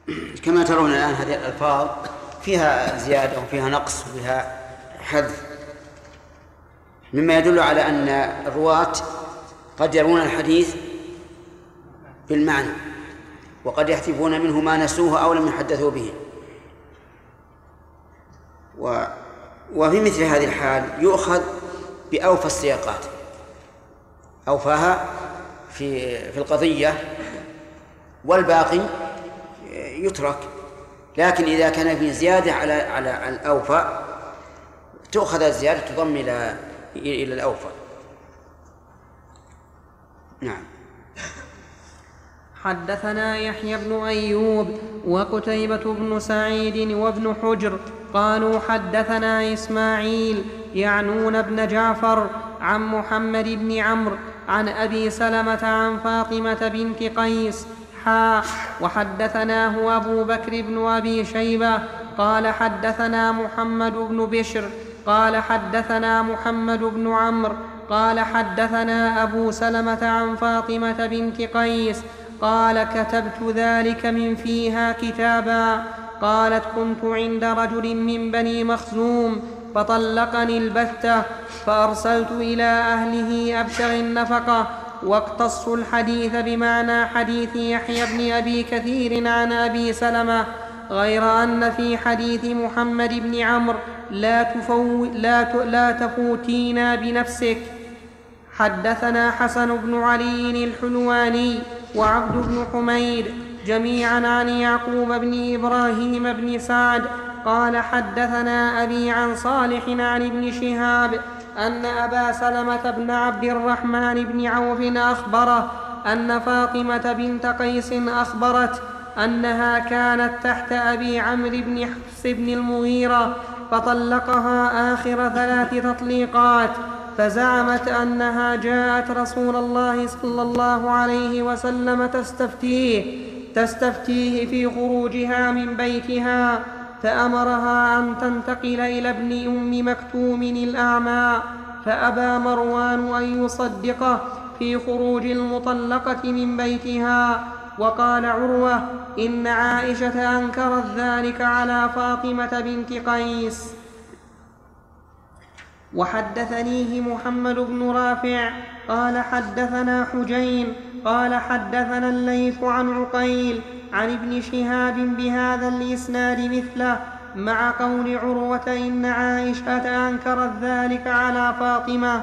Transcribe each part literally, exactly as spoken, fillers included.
كما ترون الآن هذه الألفاظ فيها زيادة وفيها نقص وفيها حذف، مما يدل على أن الرواة قد يرون الحديث بالمعنى وقد يحذفون منه ما نسوه أو لم يحدثوا به. و... وفي مثل هذه الحال يؤخذ بأوفى السياقات، أوفاها في في القضية، والباقي يترك. لكن إذا كان في زيادة على على الأوفى تؤخذ الزيادة تضم إلى إلى الأوفى. نعم. حدثنا يحيى بن أيوب وقتيبة بن سعيد وابن حجر قالوا حدثنا إسماعيل يعنون بن جعفر عن محمد بن عمرو عن أبي سلمة عن فاطمة بنت قيس حا وحدثناه أبو بكر بن أبي شيبة قال حدثنا محمد بن بشر قال حدثنا محمد بن عمرو قال حدثنا أبو سلمة عن فاطمة بنت قيس قال كتبت ذلك من فيها كتابا. قالت كنت عند رجل من بني مخزوم فطلقني البتة فأرسلت إلى أهله أبتغي النفقة. واقتصوا الحديث بمعنى حديث يحيى بن أبي كثير عن أبي سلمة، غير أن في حديث محمد بن عمرو لا, تفو لا, ت... لا تفوتينا بنفسك. حدثنا حسن بن علي الحلواني وعبد بن حميد جميعا عن يعقوب بن إبراهيم بن سعد قال حدثنا أبي عن صالح عن ابن شهاب أن أبا سلمة بن عبد الرحمن بن عوف أخبره أن فاطمة بنت قيس أخبرت أنها كانت تحت أبي عمرو بن حفص بن المغيرة فطلقها آخر ثلاث تطليقات، فزعمت أنها جاءت رسول الله صلى الله عليه وسلم تستفتيه تستفتيه في خروجها من بيتها، فأمرها أن تنتقل إلى ابن أم مكتوم الأعمى، فأبى مروان أن يصدقه في خروج المطلقة من بيتها. وقال عروة إن عائشة أنكرت ذلك على فاطمة بنت قيس. وحدثنيه محمد بن رافع قال حدثنا حجين قال حدثنا الليث عن عقيل عن ابن شهاب بهذا الإسناد مثله، مع قول عروة إن عائشة أنكرت ذلك على فاطمة.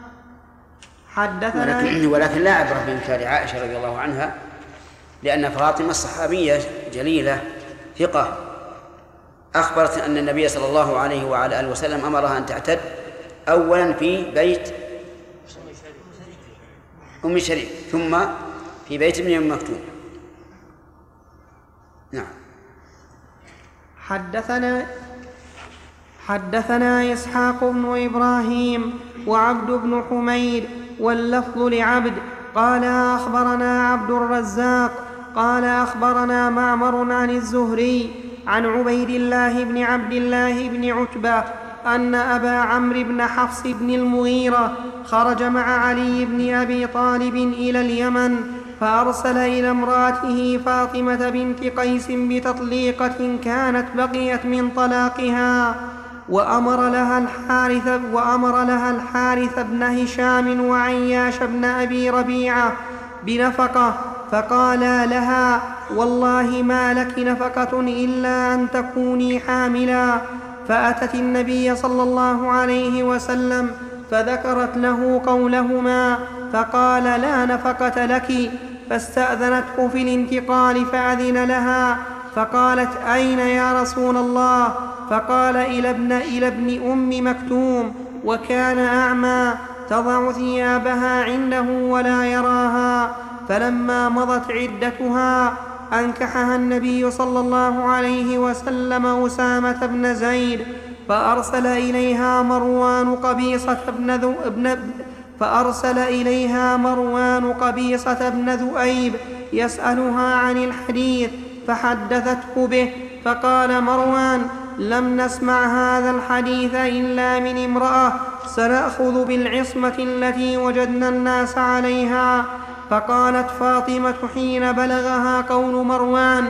حدثنا ولكن, ولكن لا عبرة بإنكار عائشة رضي الله عنها، لأن فاطمة صحابية جليلة ثقة أخبرت أن النبي صلى الله عليه وعلى آله وسلم أمرها أن تعتد أولا في بيت أم شريك ثم في بيت ابن أم مكتوم. نعم. حدثنا حدثنا إسحاق بن إبراهيم وعبد بن حميد واللفظ لعبد قال أخبرنا عبد الرزاق قال أخبرنا معمر عن الزهري عن عبيد الله بن عبد الله بن عتبة أن أبا عمرو بن حفص بن المغيرة خرج مع علي بن أبي طالب إلى اليمن، فأرسل إلى امرأته فاطمة بنت قيس بتطليقة كانت بقيت من طلاقها، وأمر لها الحارث, وأمر لها الحارث بن هشام وعياش بن أبي ربيعة بنفقة، فقالا لها والله ما لك نفقة إلا أن تكوني حاملا. فأتت النبي صلى الله عليه وسلم فذكرت له قولهما، فقال لا نفقة لك، فاستأذنته في الانتقال فأذن لها، فقالت أين يا رسول الله؟ فقال إلى ابن, إلى ابن أم مكتوم، وكان أعمى تضع ثيابها عنده ولا يراها. فلما مضت عدتها أنكحها النبي صلى الله عليه وسلم أسامة بن زيد، فأرسل إليها مروان قبيصة بن ذو ابن فأرسل إليها مروان قبيصة بن ذؤيب يسألها عن الحديث، فحدثته به، فقال مروان لم نسمع هذا الحديث إلا من امرأة سنأخذ بالعصمة التي وجدنا الناس عليها. فقالت فاطمة حين بلغها قول مروان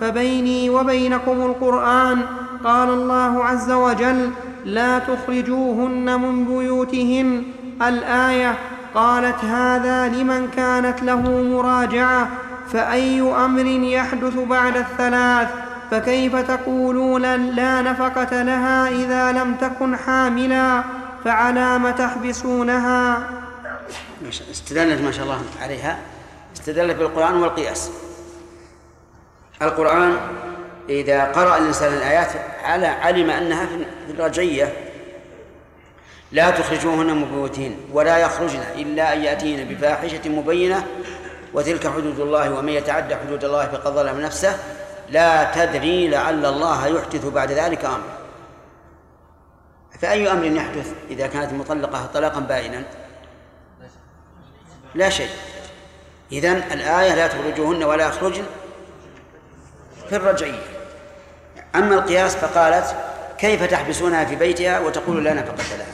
فبيني وبينكم القرآن. قال الله عز وجل: لا تخرجوهن من بيوتهن، الآية. قالت: هذا لمن كانت له مراجعة، فأي أمر يحدث بعد الثلاث؟ فكيف تقولون لا نفقة لها إذا لم تكن حاملا؟ فعلام تحبسونها؟ استدلت ما شاء الله عليها، استدلت بالقرآن والقياس. القرآن إذا قرأ الإنسان الآيات علم أنها في الرجعية: لا تخرجوهن من بيوتهن ولا يخرجن إلا أن يأتين بفاحشة مبينة وتلك حدود الله ومن يتعدى حدود الله فقد ظلم نفسه لا تدري لعل الله يحدث بعد ذلك أمرا. فأي أمر يحدث إذا كانت مطلقة طلاقا بائنا؟ لا شيء. إذن الآية لا تخرجوهن ولا يخرجن في الرجعية. أما القياس فقالت: كيف تحبسونها في بيتها وتقول لا نفقة لها؟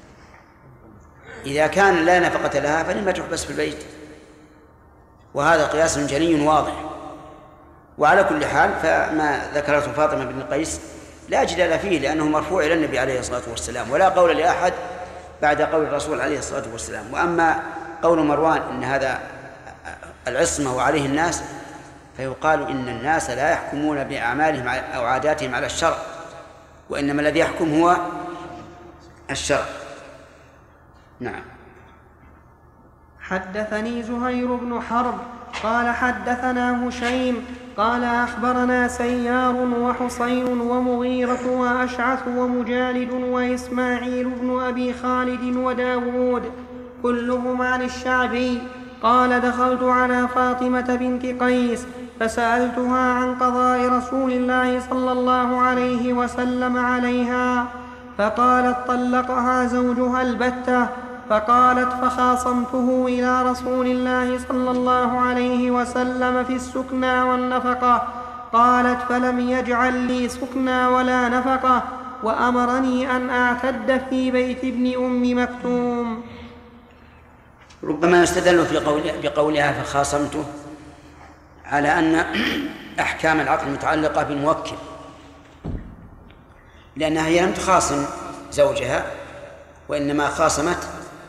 إذا كان لا نفقة لها فلما تحبس في البيت؟ وهذا قياس جلي واضح. وعلى كل حال فما ذكرته فاطمة بن قيس لا جدال فيه، لأنه مرفوع إلى النبي عليه الصلاة والسلام، ولا قول لأحد بعد قول الرسول عليه الصلاة والسلام. وأما قول مروان إن هذا العصمة وعليه الناس، فيقال إن الناس لا يحكمون بأعمالهم أو عاداتهم على الشرع، وإنما الذي يحكم هو الشرع. نعم. حدثني زهير بن حرب قال حدثنا هشيم قال أخبرنا سيار وحصين ومغيرة وأشعث ومجالد وإسماعيل بن أبي خالد وداود كلهم عن الشعبي قال: دخلت على فاطمة بنت قيس فسألتها عن قضاء رسول الله صلى الله عليه وسلم عليها، فقالت: طلقها زوجها البتة. فقالت: فخاصمته إلى رسول الله صلى الله عليه وسلم في السكنى والنفقة. قالت: فلم يجعل لي سكنى ولا نفقة، وأمرني أن أعتد في بيت ابن أم مكتوم. ربما يستدل في قول بقولها فخاصمته على أن أحكام العقد متعلقة بالموكل، لأنها هي لم تخاصم زوجها، وإنما خاصمت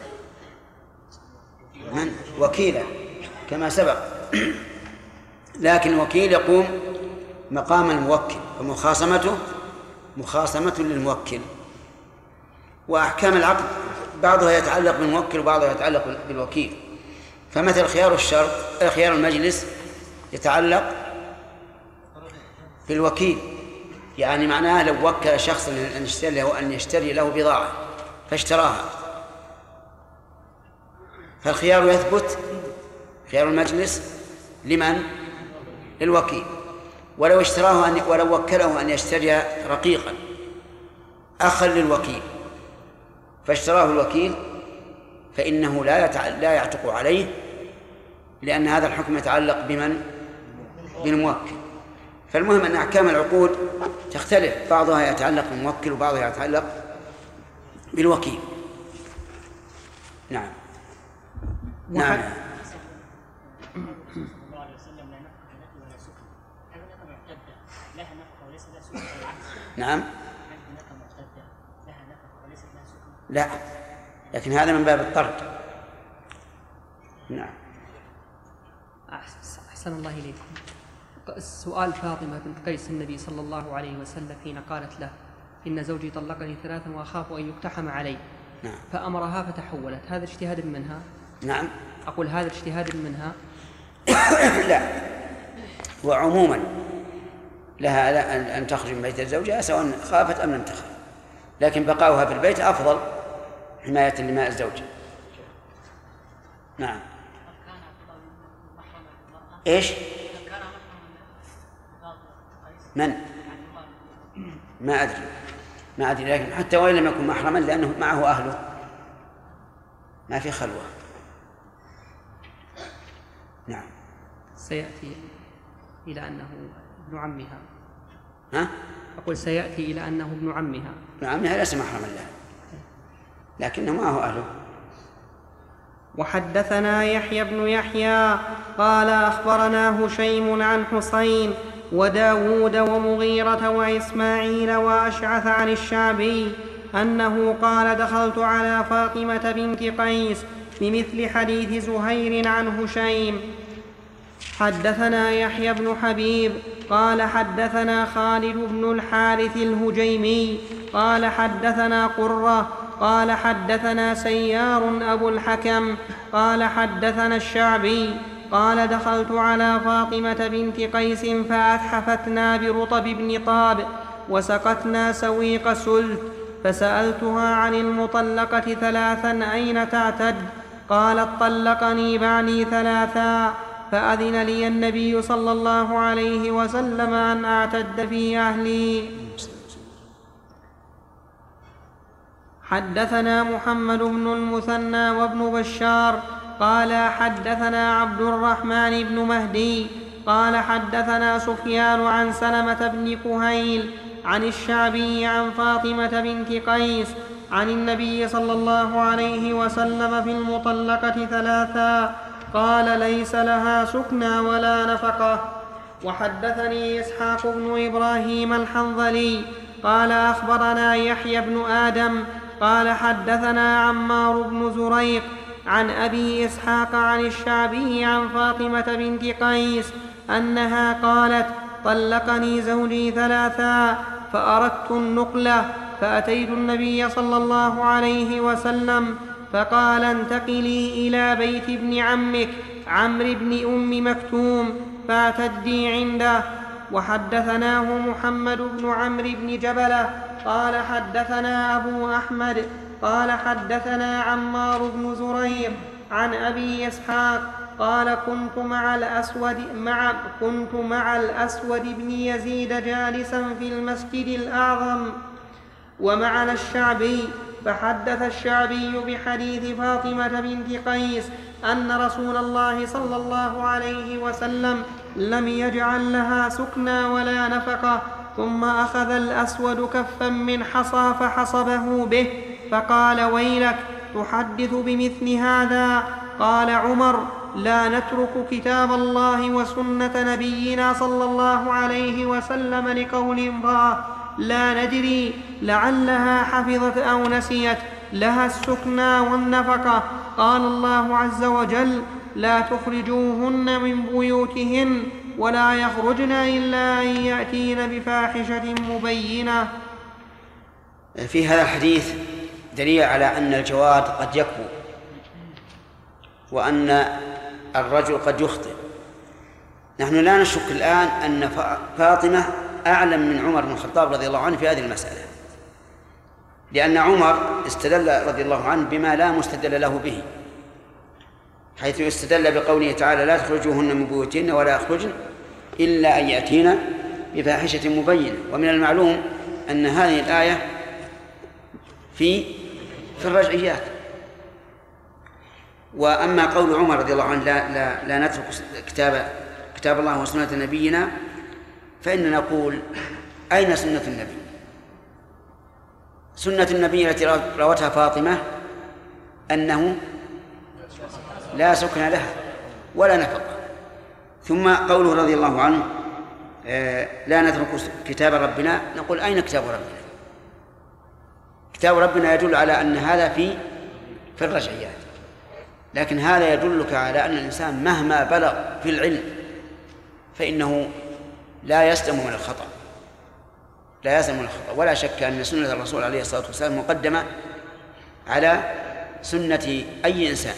من وكيله كما سبق. لكن الوكيل يقوم مقام الموكل، ومخاصمته مخاصمة للموكل. وأحكام العقد بعضها يتعلق بالموكل وبعضها يتعلق بالوكيل. فمثل خيار الشرط خيار المجلس يتعلق بالوكيل، يعني معناه لو وكل شخص أن يشتري له أن يشتري له بضاعة فاشتراها، فالخيار يثبت خيار المجلس لمن؟ للوكيل. ولو اشتراه أن ولو وكله أن يشتري رقيقا أخا للوكيل فاشتراه الوكيل فإنه لا يتع... لا يعتق عليه، لأن هذا الحكم يتعلق بمن؟ بالموكل. فالمهم أن أحكام العقود تختلف، بعضها يتعلق بالموكل وبعضها يتعلق بالوكيل. نعم. نعم. نعم. لا، لكن هذا من باب الطرد. نعم. أحسن الله إليكم. سؤال فاطمة بنت قيس النبي صلى الله عليه وسلم حين قالت له: إن زوجي طلقني ثلاثا وأخاف أن يقتحم علي. نعم. فأمرها فتحولت، هذا اجتهاد منها؟ نعم. أقول هذا اجتهاد منها؟ لا، وعموما لها أن تخرج من بيت زوجها سواء خافت أم لم تخاف، لكن بقاؤها في البيت أفضل حماية لماء الزوج. نعم. إيش؟ من؟ ما أدري ما أدري لكن حتى وإن لم يكن محرما لأنه معه أهله ما في خلوة. نعم. سيأتي إلى أنه ابن عمها. ها؟ أقول سيأتي إلى أنه ابن عمها. ابن عمها ليس محرما له لكنه معه أهله. وحدثنا يحيى بن يحيى قال أخبرنا هشيم عن حسين وداود ومغيرة وإسماعيل وأشعث عن الشعبي أنه قال دخلت على فاطمة بنت قيس بمثل حديث زهير عن هشيم. حدثنا يحيى بن حبيب قال حدثنا خالد بن الحارث الهجيمي قال حدثنا قرة قال حدثنا سيار أبو الحكم قال حدثنا الشعبي قال دخلت على فاطمة بنت قيس فأتحفتنا برطب بن طاب وسقتنا سويق سلت، فسألتها عن المطلقة ثلاثا أين تعتد؟ قالت طلقني بعدي ثلاثا، فأذن لي النبي صلى الله عليه وسلم أن أعتد في أهلي. حدثنا محمد بن المثنى وابن بشار قال حدثنا عبد الرحمن بن مهدي قال حدثنا سفيان عن سلمة بن كهيل عن الشعبي عن فاطمة بنت قيس عن النبي صلى الله عليه وسلم في المطلقة ثلاثا قال ليس لها سكنى ولا نفقة. وحدثني إسحاق بن إبراهيم الحنظلي قال أخبرنا يحيى بن آدم قال حدثنا عمار بن زريق عن أبي إسحاق عن الشعبي عن فاطمة بنت قيس أنها قالت طلقني زوجي ثلاثا فأردت النقلة، فأتيت النبي صلى الله عليه وسلم فقال انتقلي إلى بيت ابن عمك عمرو بن أم مكتوم فاعتدي عنده. وحدثناه محمد بن عمرو بن جبلة قال حدثنا أبو أحمد قال حدثنا عمار بن زريق عن أبي إسحاق قال كنت مع الأسود, مع كنت مع الأسود بن يزيد جالسا في المسجد الأعظم ومعنا الشعبي، فحدث الشعبي بحديث فاطمة بنت قيس أن رسول الله صلى الله عليه وسلم لم يجعل لها سكنى ولا نفقة، ثم أخذ الأسود كفا من حصى فحصبه به فقال ويلك تحدث بمثل هذا؟ قال عمر لا نترك كتاب الله وسنة نبينا صلى الله عليه وسلم لقول امرأة لا ندري لعلها حفظت أو نسيت لها السكنى والنفقة. قال الله عز وجل لا تخرجوهن من بيوتهن ولا يخرجن إلا أن يأتين بفاحشة مبينة. في هذا الحديث دليل على أن الجواد قد يكبو وأن الرجل قد يخطئ. نحن لا نشك الآن أن فاطمة أعلم من عمر بن الخطاب رضي الله عنه في هذه المسألة، لأن عمر استدل رضي الله عنه بما لا مستدل له به، حيث استدل بقوله تعالى لا تخرجوهن من بيوتهن ولا يخرجن إلا أن يأتين بفاحشة مبينة. ومن المعلوم أن هذه الآية في في الرجعيات. وأما قول عمر رضي الله عنه لا, لا, لا نترك كتاب, كتاب الله وسنة نبينا، فإننا نقول أين سنة النبي؟ سنة النبي التي روتها فاطمة أنه لا سكن لها ولا نفقة. ثم قوله رضي الله عنه لا نترك كتاب ربنا، نقول أين كتاب ربنا؟ كتاب ربنا يدل على أن هذا في في الرجعيات، لكن هذا يدلك على أن الإنسان مهما بلغ في العلم فإنه لا يسلم من الخطأ، لا يسلم من الخطأ. ولا شك أن سنة الرسول عليه الصلاة والسلام مقدمة على سنة أي إنسان.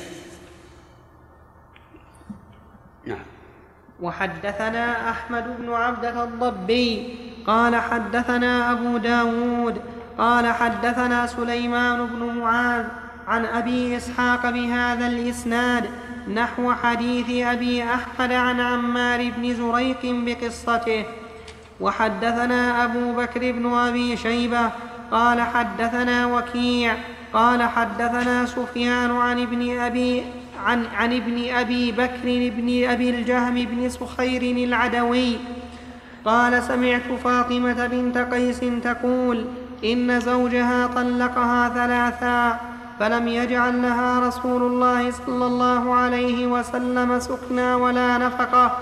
نعم. وحدثنا أحمد بن عبدة الضبي قال حدثنا أبو داود قال حدثنا سليمان بن معاذ عن أبي إسحاق بهذا الإسناد نحو حديث أبي أحمد عن عمار بن زريق بقصته. وحدثنا أبو بكر بن أبي شيبة قال حدثنا وكيع قال حدثنا سفيان عن ابن أبي عن, عن ابن أبي بكر بن أبي الجهم بن سخير العدوي قال سمعت فاطمة بنت قيس تقول إن زوجها طلقها ثلاثا فلم يجعل لها رسول الله صلى الله عليه وسلم سكنى ولا نفقة.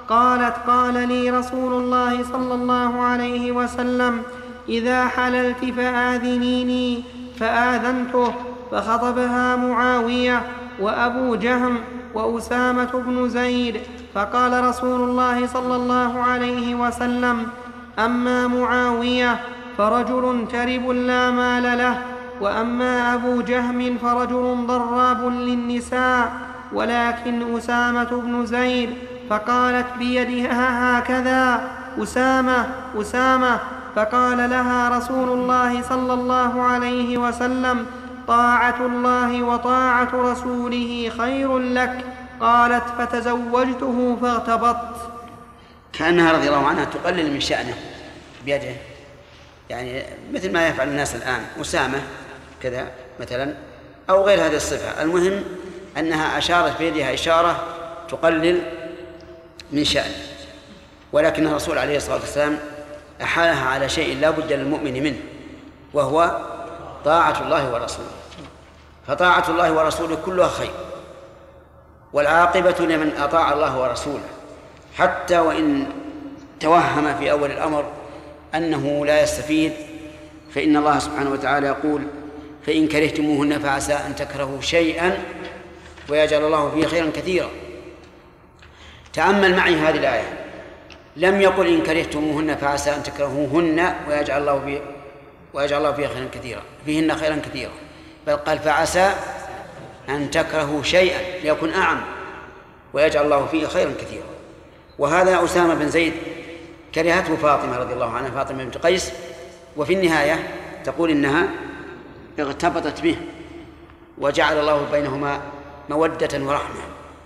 قالت قال لي رسول الله صلى الله عليه وسلم إذا حللت فآذنيني فآذنته. فخطبها معاوية وأبو جهم وأسامة بن زيد، فقال رسول الله صلى الله عليه وسلم أما معاوية فرجل ترب لا مال له، وأما أبو جهم فرجل ضراب للنساء، ولكن أسامة بن زيد. فقالت بيدها هكذا أسامة أسامة. فقال لها رسول الله صلى الله عليه وسلم طاعة الله وطاعة رسوله خير لك. قالت فتزوجته فاغتبطت. كأنها رضي الله عنها تقلل من شأنه بيده، يعني مثل ما يفعل الناس الآن، أسامة كذا مثلا أو غير هذه الصفة. المهم أنها أشارت بيدها إشارة تقلل من شأنه، ولكن الرسول عليه الصلاة والسلام أحالها على شيء لا بد للمؤمن منه، وهو طاعة الله ورسوله. فطاعة الله ورسوله كلها خير، والعاقبة لمن أطاع الله ورسوله، حتى وإن توهم في أول الأمر أنه لا يستفيد، فإن الله سبحانه وتعالى يقول فإن كرهتموهن فعسى أن تكرهوا شيئا ويجعل الله فيه خيرا كثيرا. تأمل معي هذه الآية، لم يقل إن كرهتموهن فعسى أن تكرهوهن ويجعل الله فيه ويجعل الله فيه خيرا كثيرا فيهن خيرا كثيرا، بل قال فعسى أن تكرهوا شيئا ليكن أعم ويجعل الله فيه خيرا كثيرا. وهذا أسامة بن زيد كرهته فاطمة رضي الله عنها، فاطمة بنت قيس، وفي النهاية تقول إنها اغتبطت به وجعل الله بينهما مودة ورحمة.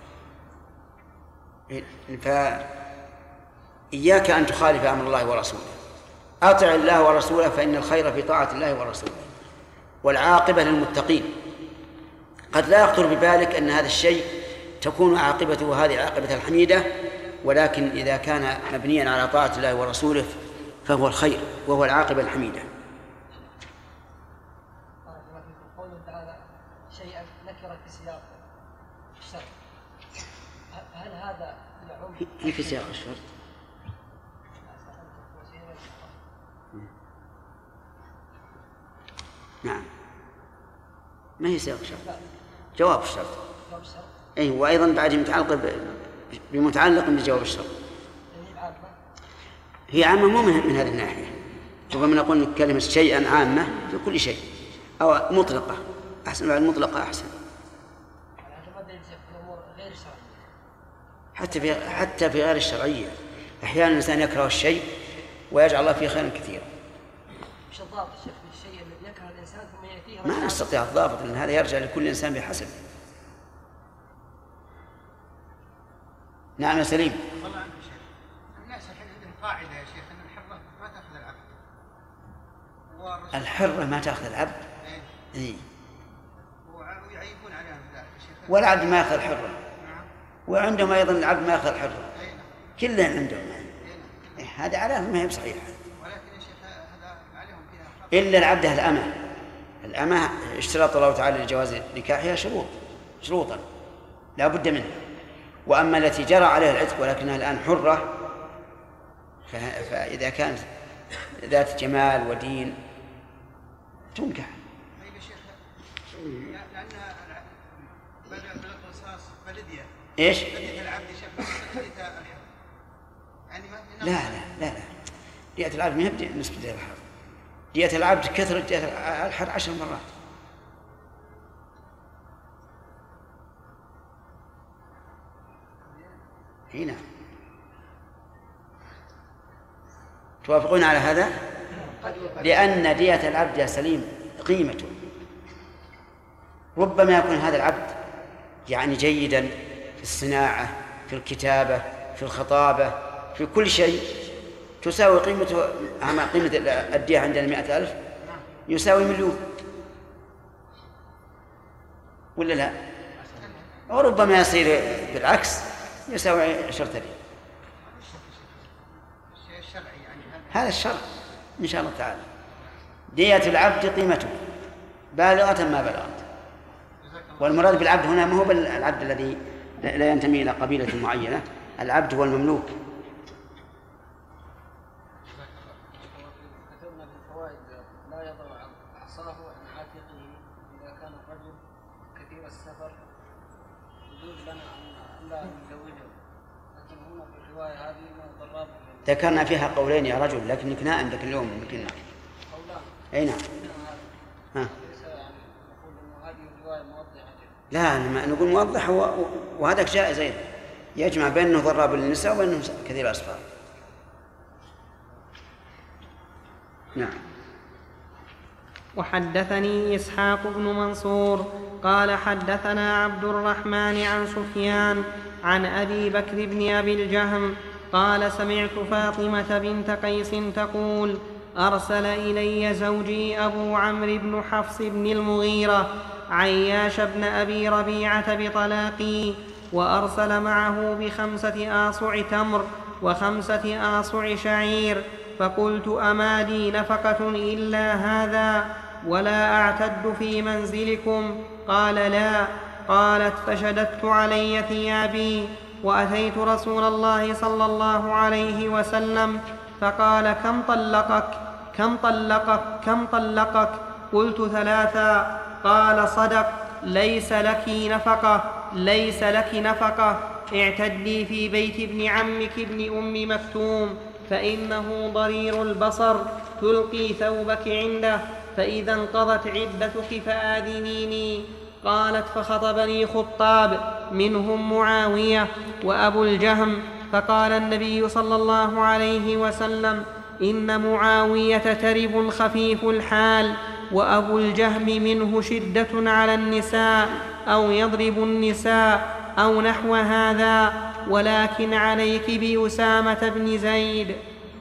فإياك أن تخالف أمر الله ورسوله، أطع الله ورسوله فإن الخير في طاعة الله ورسوله، والعاقبة للمتقين. قد لا يخطر ببالك أن هذا الشيء تكون عاقبته هذه العاقبة الحميدة، ولكن إذا كان مبنيا على طاعة الله ورسوله فهو الخير وهو العاقبة الحميدة. قوله تعالى شيئا نكرت في سياق الشرط، هل هذا يعم؟ هي في سياق الشرط. نعم، ما هي سياق الشرط، جواب الشرط. أي وأيضا بعد متعلق بمتعلق بجواب الشرط. هي عامة مو من هذه الناحية، ربما نقول كلمة شيئا عامة في كل شيء، أو مطلقة أحسن، بعد مطلقة أحسن. حتى في حتى في غير الشرعية أحيانا الإنسان يكره الشيء ويجعل الله فيه خيرا كثيرا. مش الضابط الشيء الشيء الذي يكره الإنسان ثم يأتيه ما نستطيع الضابط، لأن هذا يرجع لكل إنسان بحسب. نعم يا سليم. والله عنك شيخ، الناس عندهم قاعدة يا شيخ أن الحرة ما تأخذ العبد. الحرة ما تأخذ العبد؟ إيه. إيه. ويعيبون عليها ذلك يا شيخ. والعبد ما يأخذ الحرة. نعم. وعندهم أيضا العبد ما يأخذ الحرة. أي نعم. كلهم عندهم. إيه. هذا عليهم ما هي بصحيح. ولكن يا شيخ هذا عليهم فيها حق. إلا العبد الأمة. الأمة اشترط الله تعالى لجواز نكاحها شروط شروطا لا بد منها. وأما التي جرى عليها العتق ولكنها الآن حرة، فإذا كانت ذات جمال ودين تنكح. طيب يا شيخ، لأنها بالقصاص فلدية. إيش؟ فلدية العبد شيخ فلدية الحر. يعني لا لا لا لا دية العبد ما هي بالنسبة للحر. دية العبد كثرة دية الحر عشر مرات. هنا توافقون على هذا؟ لأن دية العبد يا سليم قيمته، ربما يكون هذا العبد يعني جيدا في الصناعة، في الكتابة، في الخطابة، في كل شيء، تساوي قيمته أما قيمة الدية عندنا مئة ألف يساوي مليون، ولا لا؟ وربما يصير بالعكس يساوي عشرة آلاف. هذا الشرع إن شاء الله تعالى. دية العبد قيمته بالغة ما بلغت. والمراد بالعبد هنا ما هو بالعبد الذي لا ينتمي إلى قبيلة معينة، العبد والمملوك. كتبنا في الفوائد لا يضع عصاه عن عاتقه إذا كان الرجل كثير السفر يجوز لنا أن لا نزوجه، لكن هنا في الرواية هذه ما ضرب ذكرنا فيها قولين يا رجل، لكنك نائم ذاك اليوم يمكن. قولان. أي نعم. ها. ليس يعني نقول إنه هذه الرواية موضحة. لا ما نقول موضح، وهذا جائز أيضا، يجمع بينه ضراب للنساء وبينه كثير الأسفار. نعم. وحدثني إسحاق بن منصور قال حدثنا عبد الرحمن عن سفيان عن أبي بكر بن أبي الجهم قال سمعت فاطمة بنت قيس تقول أرسل إلي زوجي أبو عمرو بن حفص بن المغيرة عياش بن أبي ربيعة بطلاقي، وأرسل معه بخمسة آصع تمر وخمسة آصع شعير، فقلت أما لي نفقة إلا هذا ولا أعتد في منزلكم؟ قال لا. قالت فشددت علي ثيابي وأتيت رسول الله صلى الله عليه وسلم فقال كم طلقك كم طلقك كم طلقك؟ قلت ثلاثا. قال صدق، ليس لك نفقة ليس لك نفقة اعتدي في بيت ابن عمك ابن أم مكتوم فإنه ضرير البصر، تلقي ثوبك عنده، فإذا انقضت عدتك فآذنيني. قالت فخطبني خطاب منهم معاوية وأبو الجهم، فقال النبي صلى الله عليه وسلم إن معاوية ترب خفيف الحال، وأبو الجهم منه شدة على النساء أو يضرب النساء أو نحو هذا، ولكن عليك بأسامة بن زيد.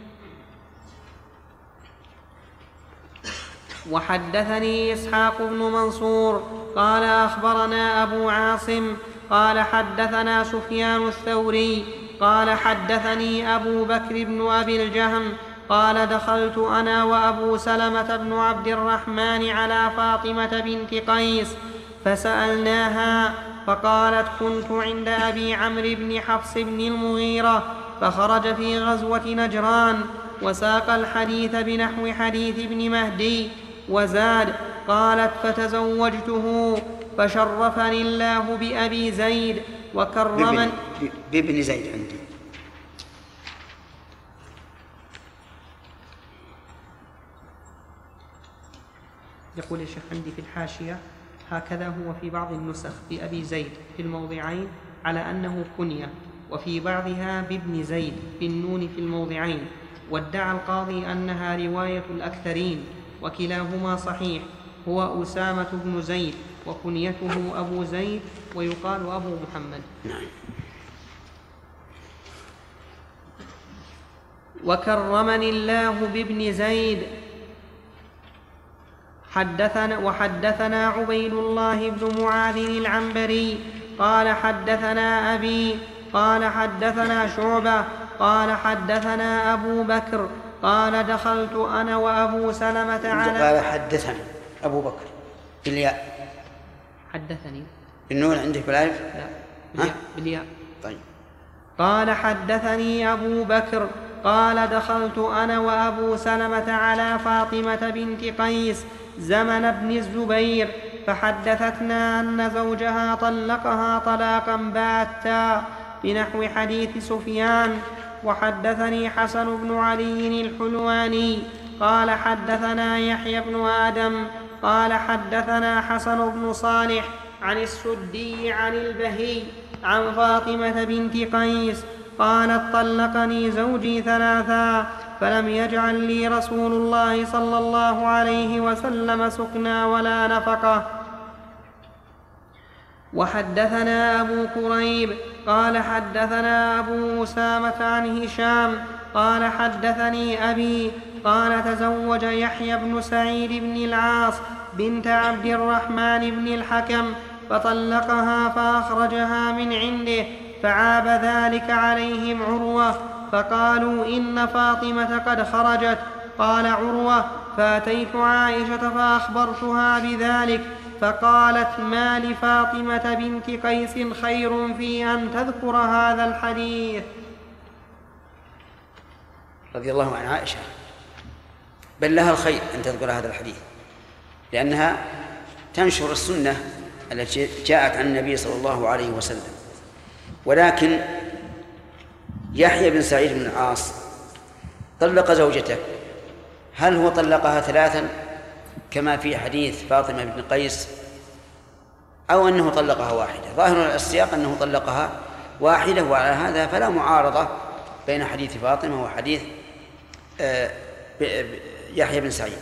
وحدثني إسحاق بن منصور قال أخبرنا أبو عاصم قال حدثنا سفيان الثوري قال حدثني أبو بكر بن أبي الجهم قال دخلت أنا وأبو سلمة بن عبد الرحمن على فاطمة بنت قيس فسألناها، فقالت كنت عند أبي عمرو بن حفص بن المغيرة فخرج في غزوة نجران، وساق الحديث بنحو حديث ابن مهدي وزاد. قالت فتزوجته فشرفني الله بأبي زيد وكرمن بابن زيد عندي. يقول يا شيخ عندي في الحاشية هكذا هو في بعض النسخ بأبي زيد في الموضعين على أنه كنية، وفي بعضها بابن زيد بالنون في الموضعين، وادعى القاضي أنها رواية الأكثرين، وكلاهما صحيح، هو أسامة بن زيد وكنيته أبو زيد ويقال أبو محمد. نعم. وكرمني الله بابن زيد. حدثنا وحدثنا عبيد الله بن معاذ العنبري قال حدثنا أبي قال حدثنا شعبة قال حدثنا أبو بكر قال دخلت أنا وأبو سلمة على قال حدثنا أبو بكر بالياء. حدثني النون عندك بالألف؟ لا بالياء, بالياء. طيب. قال حدثني أبو بكر قال دخلت أنا وأبو سلمة على فاطمة بنت قيس زمن ابن الزبير فحدثتنا أن زوجها طلقها طلاقا باتا بنحو حديث سفيان. وحدثني حسن بن علي الحلواني قال حدثنا يحيى بن آدم قال حدثنا حسن بن صالح عن السدي عن البهي عن فاطمة بنت قيس قالت طلقني زوجي ثلاثا فلم يجعل لي رسول الله صلى الله عليه وسلم سكنا ولا نفقة. وحدثنا أبو كريب قال حدثنا أبو أسامة عن هشام قال حدثني أبي قال تزوج يحيى بن سعيد بن العاص بنت عبد الرحمن بن الحكم فطلقها فأخرجها من عنده، فعاب ذلك عليهم عروة فقالوا إن فاطمة قد خرجت. قال عروة فأتيت عائشة فأخبرتها بذلك فقالت: ما لفاطمة بنت قيس خير في أن تذكر هذا الحديث. رضي الله عن عائشة، بل لها الخير أن تذكر هذا الحديث، لأنها تنشر السنة التي جاءت عن النبي صلى الله عليه وسلم. ولكن يحيى بن سعيد بن العاص طلق زوجته، هل هو طلقها ثلاثا كما في حديث فاطمة بن قيس، أو أنه طلقها واحدة؟ ظاهر السياق أنه طلقها واحدة، وعلى هذا فلا معارضة بين حديث فاطمة وحديث يحيى بن سعيد.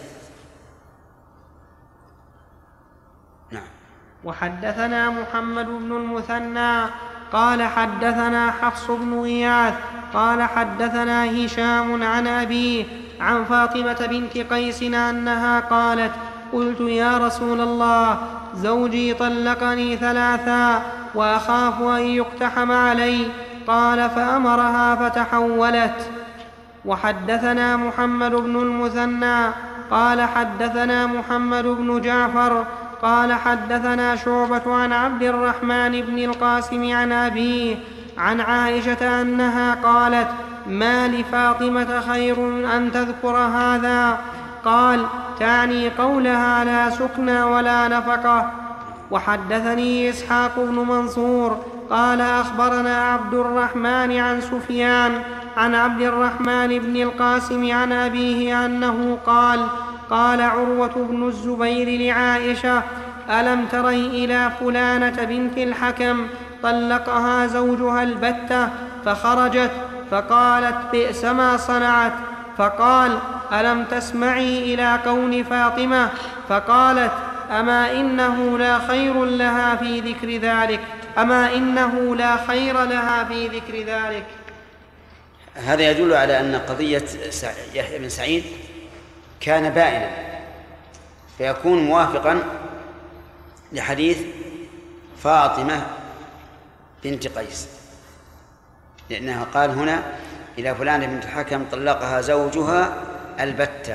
نعم. وحدثنا محمد بن المثنى قال حدثنا حفص بن غياث قال حدثنا هشام عن أبيه عن فاطمة بنت قيس أنها قالت: قلت يا رسول الله، زوجي طلقني ثلاثا وأخاف أن يقتحم علي. قال: فأمرها فتحولت. وحدثنا محمد بن المثنى قال حدثنا محمد بن جعفر قال حدثنا شعبة عن عبد الرحمن بن القاسم عن أبيه عن عائشة أنها قالت: ما لفاطمة خير أن تذكر هذا. قال: تعني قولها لا سكنى ولا نفقة. وحدثني إسحاق بن منصور قال أخبرنا عبد الرحمن عن سفيان عن عبد الرحمن بن القاسم عن أبيه أنه قال: قال عروة بن الزبير لعائشة: ألم تري إلى فلانة بنت الحكم طلقها زوجها البتة فخرجت، فقالت: بئس ما صنعت. فقال: ألم تسمعي إلى قول فاطمة؟ فقالت: أما إنه لا خير لها في ذكر ذلك أما إنه لا خير لها في ذكر ذلك. هذا يدل على أن قضية يحيى بن سعيد كان بائنا، فيكون موافقا لحديث فاطمة بنت قيس، لأنها قال هنا: إلى فلان بنت الحكم طلقها زوجها البتة.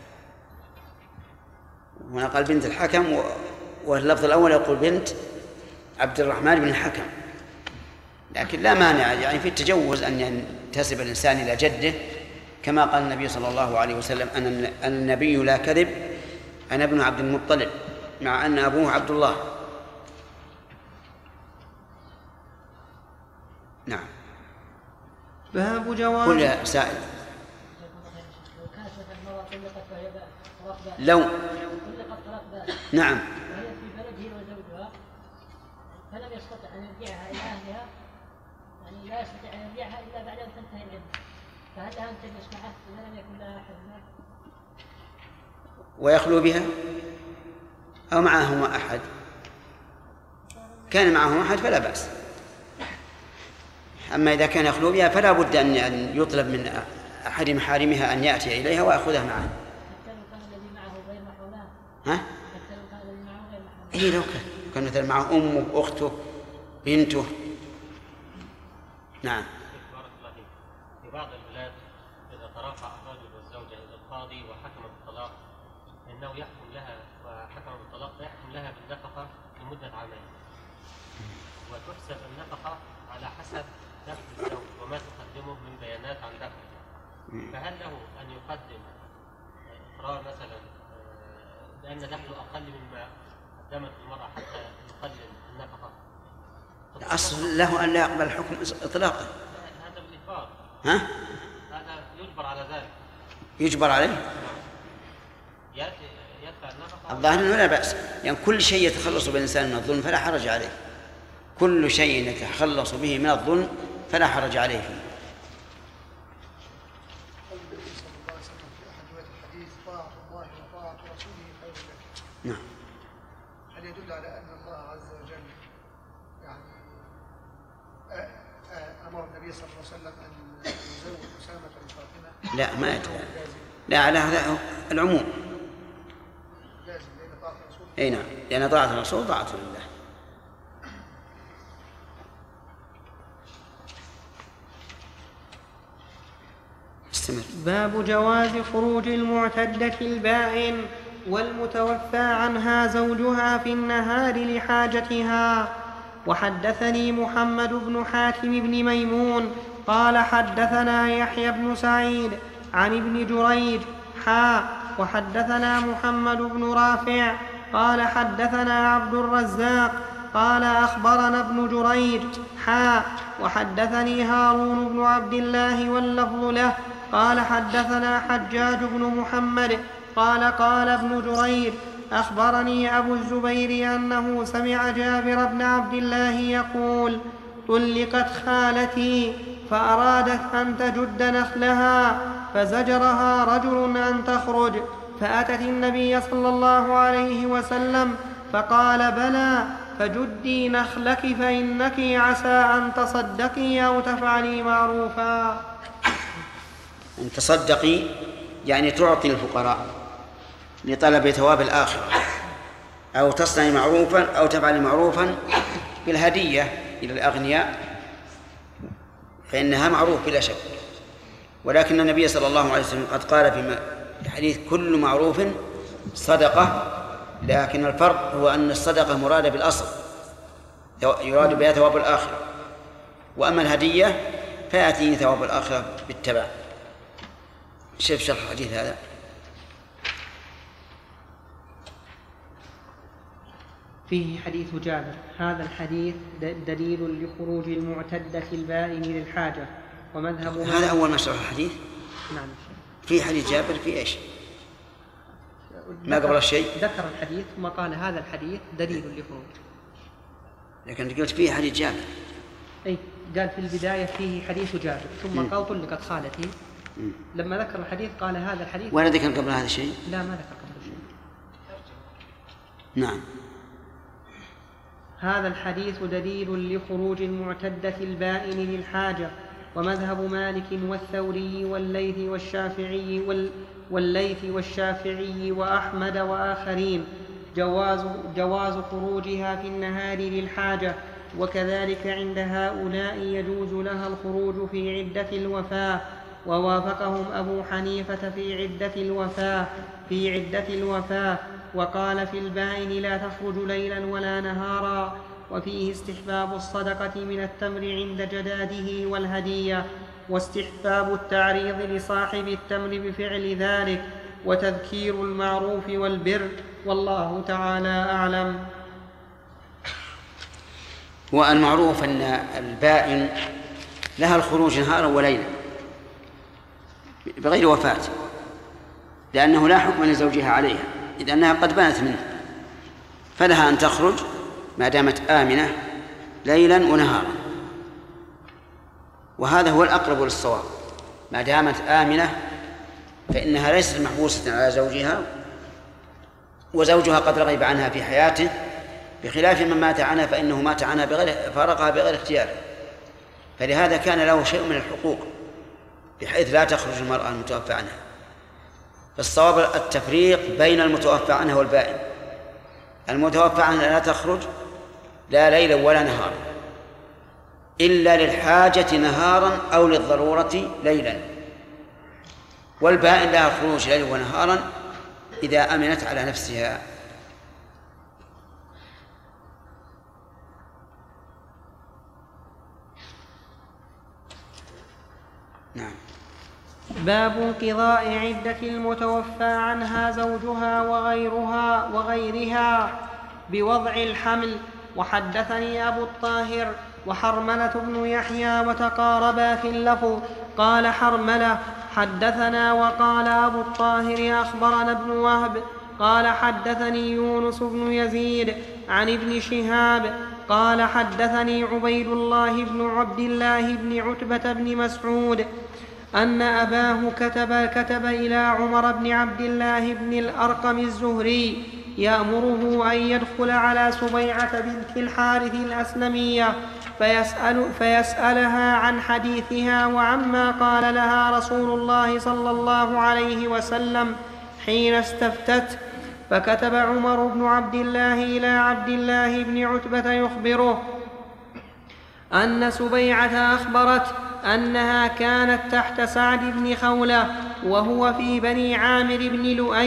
هنا قال بنت الحكم، واللفظ الأول يقول بنت عبد الرحمن بن الحكم، لكن لا مانع يعني في التجوز أن ينتسب الإنسان إلى جده، كما قال النبي صلى الله عليه وسلم: أن النبي لا كذب، أنا ابن عبد المطلب، مع أن أبوه عبد الله. نعم. باب جواز. قل يا سائل، لو نعم وهي في بلده وزوجها فلم يستطع أن يرجعها إلى أهلها، يعني لا يستطيع أن يرجعها إلا بعد أن تنتهي العدة، فهل لها أن تجلس معه إذا لم يكن لها أحد هناك؟ ويخلو بها أو معهما أحد؟ كان معهما أحد فلا بأس، أما إذا كان يخلو بها فلا بد أن يطلب من أحد محارمها أن يأتي إليها ويأخذها معه. حتى لو كان الذي معه غير محرمات؟ ها؟ حتى لو كان الذي معه غير محرمات؟ إيه، لو كان كان مثلا معه أمه، أخته، بنته. نعم. بارك الله فيك. في بعض البلاد إذا ترافع الرجل والزوجة إلى القاضي وحكم بالطلاق، إنه يحكم لها وحكم بالطلاق يحكم لها بالنفقة لمدة عامين، وتحسب النفقة على حسب دخل الزوج وما تقدمه من بيانات عن دخله. فهل له أن يقدم إقرار مثلا لأن دخله أقل مما قدمت المرأة حتى يقلل النفقة؟ أصل له أن لا يقبل الحكم إطلاقا. هذا بالإجبار. ها؟ هذا يجبر على ذلك. يجبر عليه؟ يدفع النفقة. الظاهر أنه لا بأس، يعني كل شيء يتخلص بالإنسان من الظلم فلا حرج عليه. كل شيء يتخلص به من الظلم فلا حرج عليه فيه. نعم. هل يدل على أن الله عز وجل يعني أمر النبي صلى الله عليه وسلم أن يزوج أسامة بفاطمة؟ لا، ما يدل. لا، على هذا العموم. لازم لأن طاعة الرسول. أي نعم، لأن طاعة الرسول طاعة لله. استمر. باب جواز خروج المعتدة البائن. والمتوفى عنها زوجها في النهار لحاجتها. وحدثني محمد بن حاتم بن ميمون قال حدثنا يحيى بن سعيد عن ابن جريج حا وحدثنا محمد بن رافع قال حدثنا عبد الرزاق قال أخبرنا ابن جريج حا وحدثني هارون بن عبد الله واللفظ له قال حدثنا حجاج بن محمد قال قال ابن جريج أخبرني أبو الزبير أنه سمع جابر بن عبد الله يقول طلقت خالتي فأرادت أن تجد نخلها فزجرها رجل أن تخرج فأتت النبي صلى الله عليه وسلم فقال بلى فجدي نخلك فإنك عسى أن تصدقي أو تفعلي معروفا. أن تصدقي يعني تعطي الفقراء لطلب ثواب الآخرة، أو تصنعي معروفا أو تفعلي معروفا بالهدية إلى الأغنياء فإنها معروف بلا شك. ولكن النبي صلى الله عليه وسلم قد قال في حديث كل معروف صدقة، لكن الفرق هو أن الصدقة مرادة بالأصل يراد بها ثواب الآخرة، وأما الهدية فيأتي ثواب الآخرة بالتبع. شوف شرح الحديث هذا. فيه حديث جابر. هذا الحديث دليل لخروج المعتدة البائن للحاجة ومذهب هذا أول ما شرح الحديث. نعم. في حديث جابر في إيش؟ ما قبل الشيء ذكر الحديث ثم قال هذا الحديث دليل لخروج. لكن قلت فيه حديث جابر. أي قال في البداية فيه حديث جابر ثم م. قال طلقت خالتي. م. لما ذكر الحديث قال هذا الحديث. ولا ذكر قبل هذا الشيء؟ لا ما ذكر قبل الشيء. نعم. هذا الحديث دليل لخروج المعتدة البائن للحاجة ومذهب مالك والثوري والليث والشافعي وال والليث والشافعي وأحمد وآخرين جواز, جواز خروجها في النهار للحاجة، وكذلك عند هؤلاء يجوز لها الخروج في عدة الوفاة، ووافقهم أبو حنيفة في عدة الوفاة في عدة الوفاة وقال في البائن لا تخرج ليلا ولا نهارا. وفيه استحباب الصدقة من التمر عند جداده والهدية، واستحباب التعريض لصاحب التمر بفعل ذلك، وتذكير المعروف والبر، والله تعالى أعلم. والمعروف أن البائن لها الخروج نهارا وليلا بغير وفاة، لأنه لا حكم لزوجها عليها إذ أنها قد بانت منه، فلها أن تخرج ما دامت آمنة ليلا ونهارا، وهذا هو الأقرب للصواب. ما دامت آمنة فإنها ليست محبوسة على زوجها، وزوجها قد رغب عنها في حياته، بخلاف من مات عنها فإنه مات عنها بغير فارقها بغير اختياره، فلهذا كان له شيء من الحقوق بحيث لا تخرج المرأة المتوفى عنها. فالصواب التفريق بين المتوفى عنها والبائن. المتوفى عنها لا تخرج لا ليلا ولا نهارا إلا للحاجة نهارا أو للضرورة ليلا، والبائن لها خروج ليلا ونهارا إذا أمنت على نفسها. نعم. باب انقضاء عدة المتوفى عنها زوجها وغيرها وغيرها بوضع الحمل. وحدثني أبو الطاهر وحرملة بن يحيى وتقاربا في اللفظ. قال حرملة حدثنا، وقال أبو الطاهر أخبرنا ابن وهب قال حدثني يونس بن يزيد عن ابن شهاب قال حدثني عبيد الله بن عبد الله بن عتبة بن مسعود أن أباه كتب, كتب إلى عمر بن عبد الله بن الأرقم الزهري يأمره أن يدخل على سبيعة بنت الحارث الأسلمية فيسأل فيسألها عن حديثها وعما قال لها رسول الله صلى الله عليه وسلم حين استفتت. فكتب عمر بن عبد الله إلى عبد الله بن عتبة يخبره أن سبيعة أخبرت أنها كانت تحت سعد بن خولة وهو في بني عامر بن لؤي،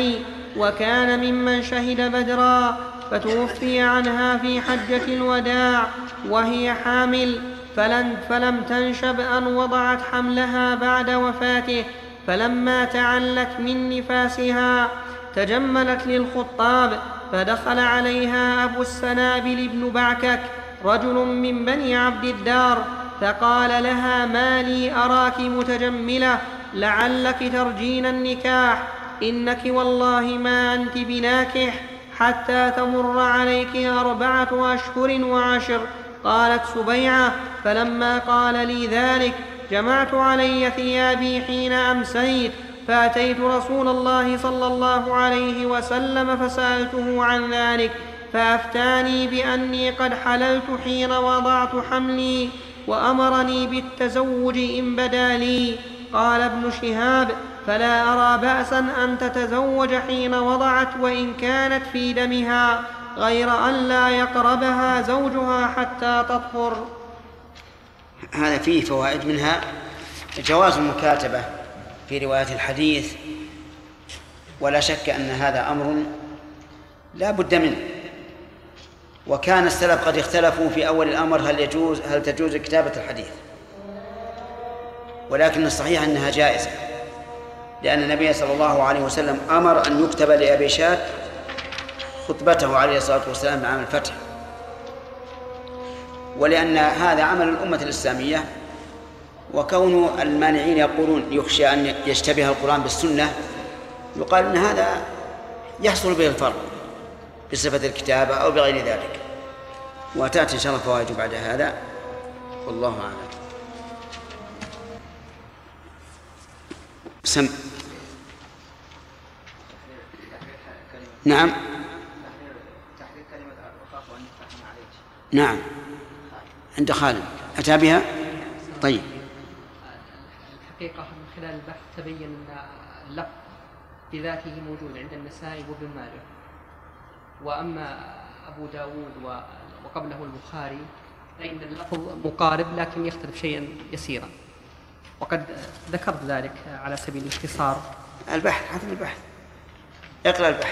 وكان ممن شهد بدرا، فتوفي عنها في حجة الوداع وهي حامل، فلم, فلم تنشب أن وضعت حملها بعد وفاته. فلما تعلت من نفاسها تجملت للخطاب، فدخل عليها أبو السنابل بن بعكك رجل من بني عبد الدار، فقال لها: ما لي أراك متجملة، لعلك ترجين النكاح، إنك والله ما أنت بناكح حتى تمر عليك أربعة أشهر وعشر. قالت سبيعة: فلما قال لي ذلك جمعت علي ثيابي حين أمسيت، فأتيت رسول الله صلى الله عليه وسلم فسألته عن ذلك، فأفتاني بأني قد حللت حين وضعت حملي، وأمرني بالتزوج إن بدا لي. قال ابن شهاب: فلا أرى بأسا أن تتزوج حين وضعت وإن كانت في دمها، غير أن لا يقربها زوجها حتى تطهر. هذا فيه فوائد، منها جواز المكاتبة في رواية الحديث، ولا شك أن هذا أمر لا بد منه. وكان السلف قد اختلفوا في أول الأمر هل يجوز هل تجوز كتابة الحديث، ولكن الصحيح أنها جائزة، لأن النبي صلى الله عليه وسلم أمر أن يكتب لأبي شات خطبته عليه الصلاة والسلام عام الفتح، ولأن هذا عمل الأمة الإسلامية. وكون المانعين يقولون يخشى أن يشتبه القرآن بالسنة، يقال أن هذا يحصل به الفرق بصفة الكتابة أو بغير ذلك. وتأتي إن شاء الله فوائد بعد هذا، والله أعلم. سم نعم نعم عند خالد أتى بها. طيب، الحقيقة من خلال البحث تبين أن اللفظ بذاته موجود عند النسائي وابن ماجه، وأما أبو داود وقبله البخاري فإن اللفظ مقارب لكن يختلف شيئا يسيرا، وقد ذكرت ذلك على سبيل الاختصار. البحث هذا البحث، اقرأ البحث.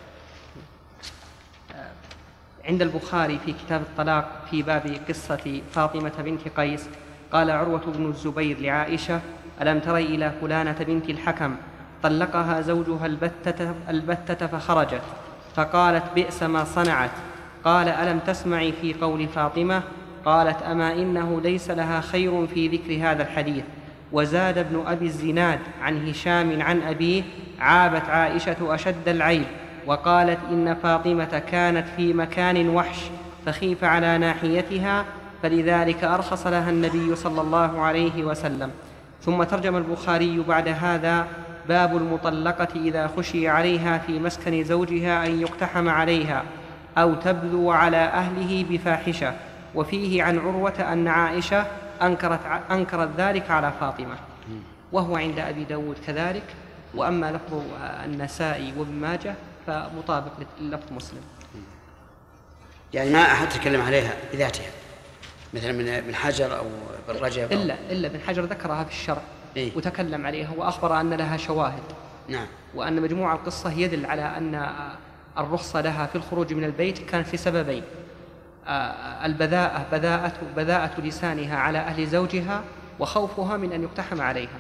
عند البخاري في كتاب الطلاق في باب قصة فاطمة بنت قيس قال عروة بن الزبير لعائشة: ألم تري إلى فلانة بنت الحكم طلقها زوجها البتة, البتة فخرجت، فقالت: بئس ما صنعت. قال: ألم تسمعي في قول فاطمة؟ قالت: أما إنه ليس لها خير في ذكر هذا الحديث. وزاد ابن أبي الزناد عن هشام عن أبيه: عابت عائشة أشد العيب، وقالت: إن فاطمة كانت في مكان وحش فخيف على ناحيتها، فلذلك أرخص لها النبي صلى الله عليه وسلم. ثم ترجم البخاري بعد هذا: باب المطلقة إذا خشي عليها في مسكن زوجها أن يقتحم عليها أو تبدو على أهله بفاحشة. وفيه عن عروة أن عائشة أنكرت, أنكرت ذلك على فاطمة، وهو عند أبي داود كذلك. وأما لفظ النسائي وابن ماجه فمطابق للفظ مسلم، يعني ما أحد تكلم عليها بذاتها مثلا من حجر أو ابن رجب إلا, إلا ابن حجر ذكرها في الشرع إيه؟ وتكلم عليها وأخبر أن لها شواهد. نعم. وأن مجموع القصة يدل على أن الرخصة لها في الخروج من البيت كانت لسببين: البذاءة بذاءة, بذاءة لسانها على أهل زوجها، وخوفها من أن يقتحم عليها.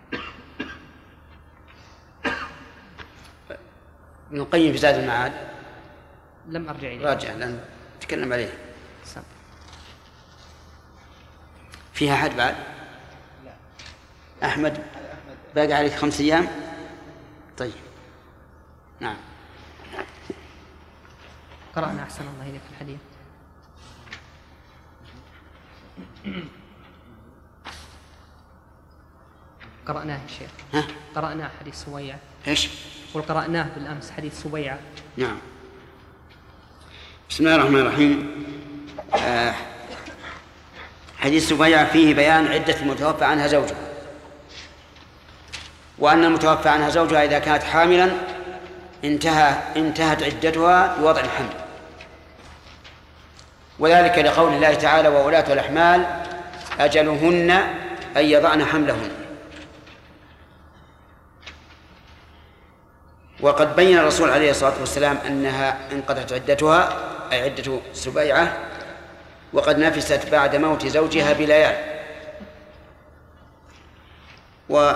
ابن القيم في زاد المعاد لم أرجع إليه، راجع لأن تكلم عليه. سم. فيها حد بعد؟ لا. أحمد باقي عليك خمس أيام. طيب نعم. قرأنا أحسن الله إليك الحديث. قرأناه الشيخ. ها؟ قرأناه حديث سويعة. إيش؟ قل قرأناه بالأمس حديث سويعة. نعم. بسم الله الرحمن الرحيم. آه حديث سويعة فيه بيان عدة المتوفى عنها زوجها، وأن المتوفى عنها زوجها إذا كانت حاملا انتهى انتهت عدتها بوضع الحمل، وذلك لقول الله تعالى: وأولاة الأحمال أجلهن أن يضعن حملهن. وقد بين الرسول عليه الصلاة والسلام أنها انقضت عدتها أي عدة سبيعة وقد نفست بعد موت زوجها بليال. و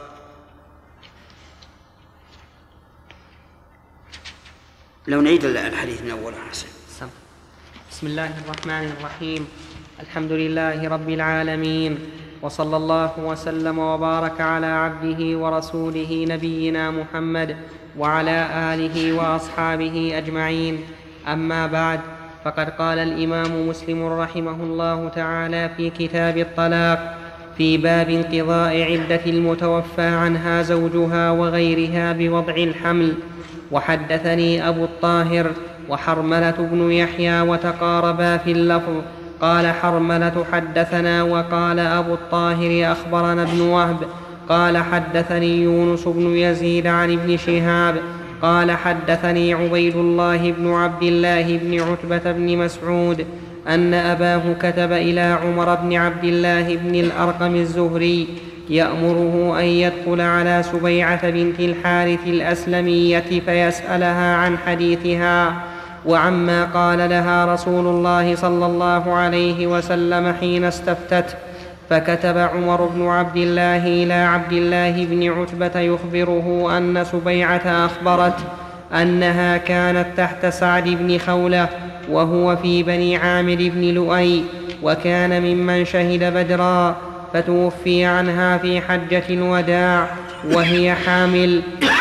لو نعيد الحديث من أوله حسن. بسم الله الرحمن الرحيم. الحمد لله رب العالمين، وصلى الله وسلم وبارك على عبده ورسوله نبينا محمد وعلى آله وأصحابه أجمعين. أما بعد، فقد قال الإمام مسلم رحمه الله تعالى في كتاب الطلاق في باب انقضاء عدة المتوفى عنها زوجها وغيرها بوضع الحمل: وحدثني أبو الطاهر وحرملة بن يحيى وتقاربا في اللفظ. قال حرملة: حدثنا، وقال أبو الطاهر: أخبرنا ابن وهب قال حدثني يونس بن يزيد عن ابن شهاب قال حدثني عبيد الله بن عبد الله بن عتبة بن مسعود أن أباه كتب إلى عمر بن عبد الله بن الأرقم الزهري يأمره أن يدخل على سبيعة بنت الحارث الأسلمية فيسألها عن حديثها وعما قال لها رسول الله صلى الله عليه وسلم حين استفتته. فكتب عمر بن عبد الله إلى عبد الله بن عتبة يخبره أن سبيعة أخبرت أنها كانت تحت سعد بن خولة وهو في بني عامر بن لؤي وكان ممن شهد بدرا، فتوفي عنها في حجة الوداع وهي حامل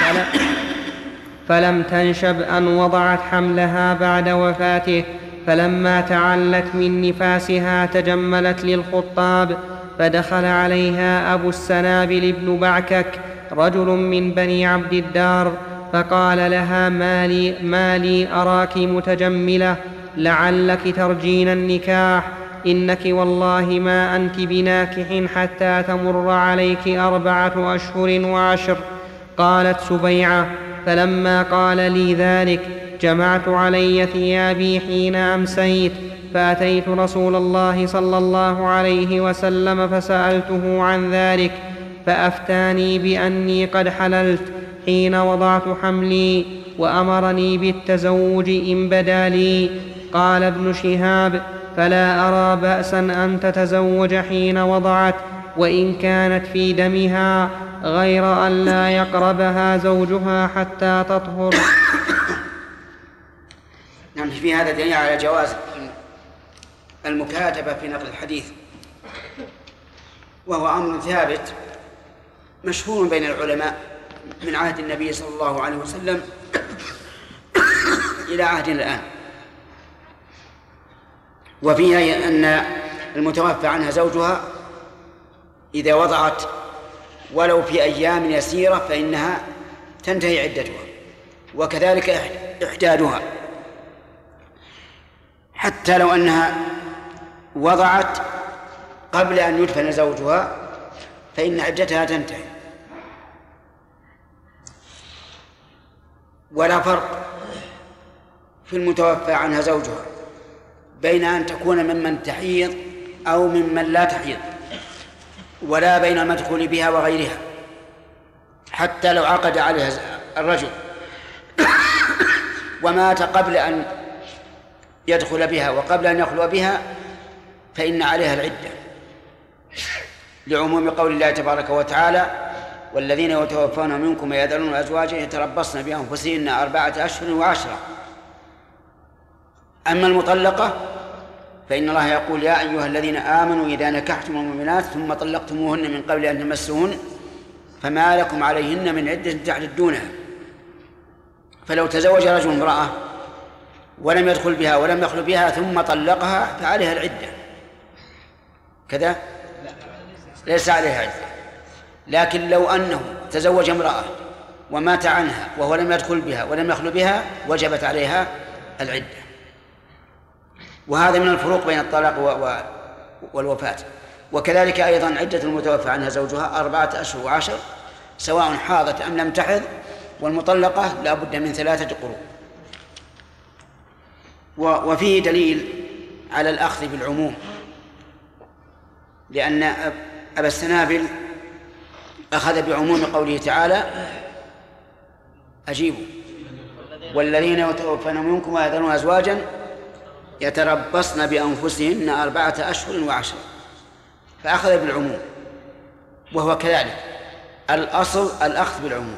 فلم تنشب أن وضعت حملها بعد وفاته. فلما تعلت من نفاسها تجملت للخطاب، فدخل عليها أبو السنابل بن بعكك رجل من بني عبد الدار فقال لها: ما لي, ما لي أراك متجملة، لعلك ترجين النكاح، إنك والله ما أنت بناكح حتى تمر عليك أربعة أشهر وعشر. قالت سبيعة: فلما قال لي ذلك جمعت علي ثيابي حين أمسيت، فأتيت رسول الله صلى الله عليه وسلم فسألته عن ذلك، فأفتاني بأني قد حللت حين وضعت حملي، وأمرني بالتزوج إن بدا لي. قال ابن شهاب: فلا أرى بأسا أن تتزوج حين وضعت وإن كانت في دمها، غير أن لا يقربها زوجها حتى تطهر. نعم، في هذا دليل على جواز المكاتبة في نقل الحديث، وهو أمر ثابت مشهور بين العلماء من عهد النبي صلى الله عليه وسلم إلى عهدنا الآن. وفيها أن المتوفى عنها زوجها إذا وضعت ولو في أيام يسيرة فإنها تنتهي عدتها، وكذلك إحدادها، حتى لو أنها وضعت قبل أن يدفن زوجها فإن عدتها تنتهي. ولا فرق في المتوفى عنها زوجها بين أن تكون ممن تحيض أو ممن لا تحيض، ولا بين المدخول بها وغيرها، حتى لو عقد عليها الرجل ومات قبل أن يدخل بها وقبل أن يخلو بها فإن عليها العدة، لعموم قول الله تبارك وتعالى: والذين يتوفون منكم ويذرون أزواجا يتربصن بأنفسهن أربعة أشهر وعشرة. أما المطلقة فإن الله يقول: يا أيها الذين آمنوا إذا نكحتم المؤمنات ثم طلقتموهن من قبل أن تمسوهن فما لكم عليهن من عدة تعتدونها. فلو تزوج رجل امرأة ولم يدخل بها ولم يخلو بها ثم طلقها فعليها العدة كذا، ليس عليها عدة. لكن لو أنه تزوج امرأة ومات عنها وهو لم يدخل بها ولم يخلو بها وجبت عليها العدة. وهذا من الفروق بين الطلاق والوفاة. وكذلك أيضا عدة المتوفى عنها زوجها أربعة أشهر وعشر سواء حاضت أم لم تحض، والمطلقة لا بد من ثلاثة قروء. وفيه دليل على الأخذ بالعموم، لأن أبا السنابل أخذ بعموم قوله تعالى: أجيبوا والذين يتوفون منكم ويذرون أزواجا يتربصن بأنفسهن أربعة أشهر وعشرة، فأخذ بالعموم، وهو كذلك الأصل الأخذ بالعموم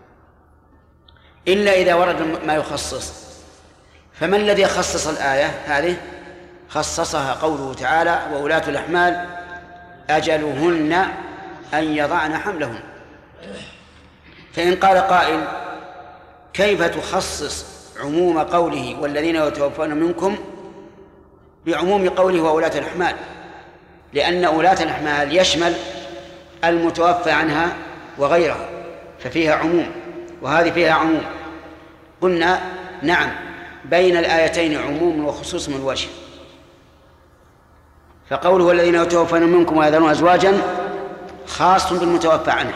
إلا إذا ورد ما يخصص. فما الذي خصص الآية هذه؟ خصصها قوله تعالى: وأولاة الأحمال أجلهن أن يضعن حملهن. فإن قال قائل: كيف تخصص عموم قوله والذين يتوفون منكم بعموم قوله وأولاة الأحمال؟ لأن أولاة الأحمال يشمل المتوفى عنها وغيرها، ففيها عموم، وهذه فيها عموم. قلنا: نعم، بين الآيتين عموم وخصوص من وجه. فقوله والذين يتوفون منكم ويذرون أزواجا خاص بالمتوفى عنه،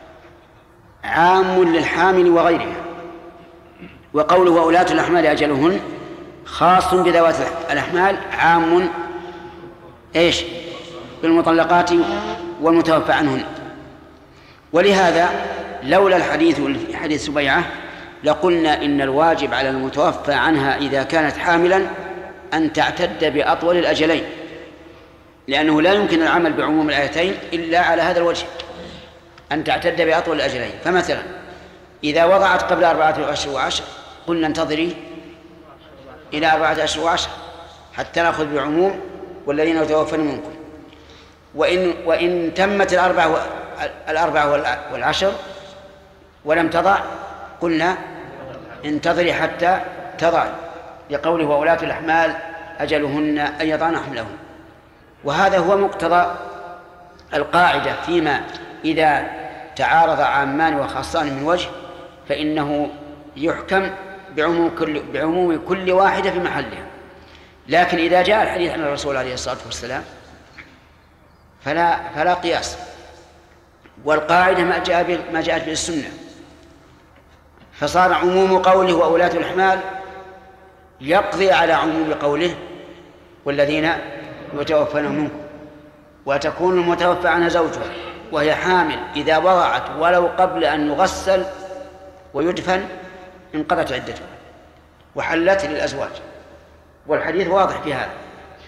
عام للحامل وغيرها. وقوله وأولاة الأحمال أجلهن خاص بذوات الأحمال، عام إيش؟ بالمطلقات والمتوفى عنهن. ولهذا لولا الحديث حديث سبيعة لقلنا إن الواجب على المتوفى عنها إذا كانت حاملا أن تعتد بأطول الأجلين، لأنه لا يمكن العمل بعموم الآيتين إلا على هذا الوجه، أن تعتد بأطول الأجلين. فمثلا إذا وضعت قبل أربعة أشهر وعشر قلنا انتظري إلى أربعة أشهر وعشر حتى نأخذ بعموم والذين يتوفون منكم. وإن, وإن تمت الأربعة الأربعة والعشر ولم تضع قلنا انتظري حتى تضع، لقوله وأولاة الأحمال أجلهن أن يضعن حملهن. وهذا هو مقتضى القاعدة فيما إذا تعارض عامان وخاصان من وجه فإنه يحكم بعموم كل, بعموم كل واحدة في محلها. لكن إذا جاء الحديث عن الرسول عليه الصلاة والسلام فلا, فلا قياس، والقاعدة ما جاء ما جاءت به السنة، فصار عموم قوله وأولاة الأحمال يقضي على عموم قوله والذين يتوفون منكم. وتكون المتوفى عنها زوجها وهي حامل إذا وضعت ولو قبل أن يغسل ويدفن انقضت عدتها وحلت للأزواج، والحديث واضح في هذا.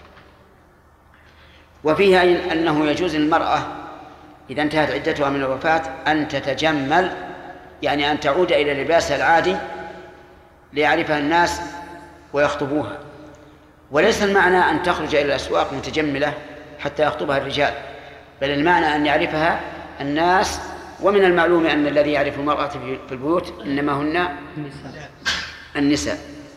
وفيها أنه يجوز للمرأة إذا انتهت عدتها من الوفاة أن تتجمل، يعني أن تعود إلى لباسها العادي ليعرفها الناس ويخطبوها، وليس المعنى أن تخرج إلى الأسواق متجملة حتى يخطبها الرجال، بل المعنى أن يعرفها الناس. ومن المعلوم أن الذي يعرف المرأة في البيوت إنما هن النساء.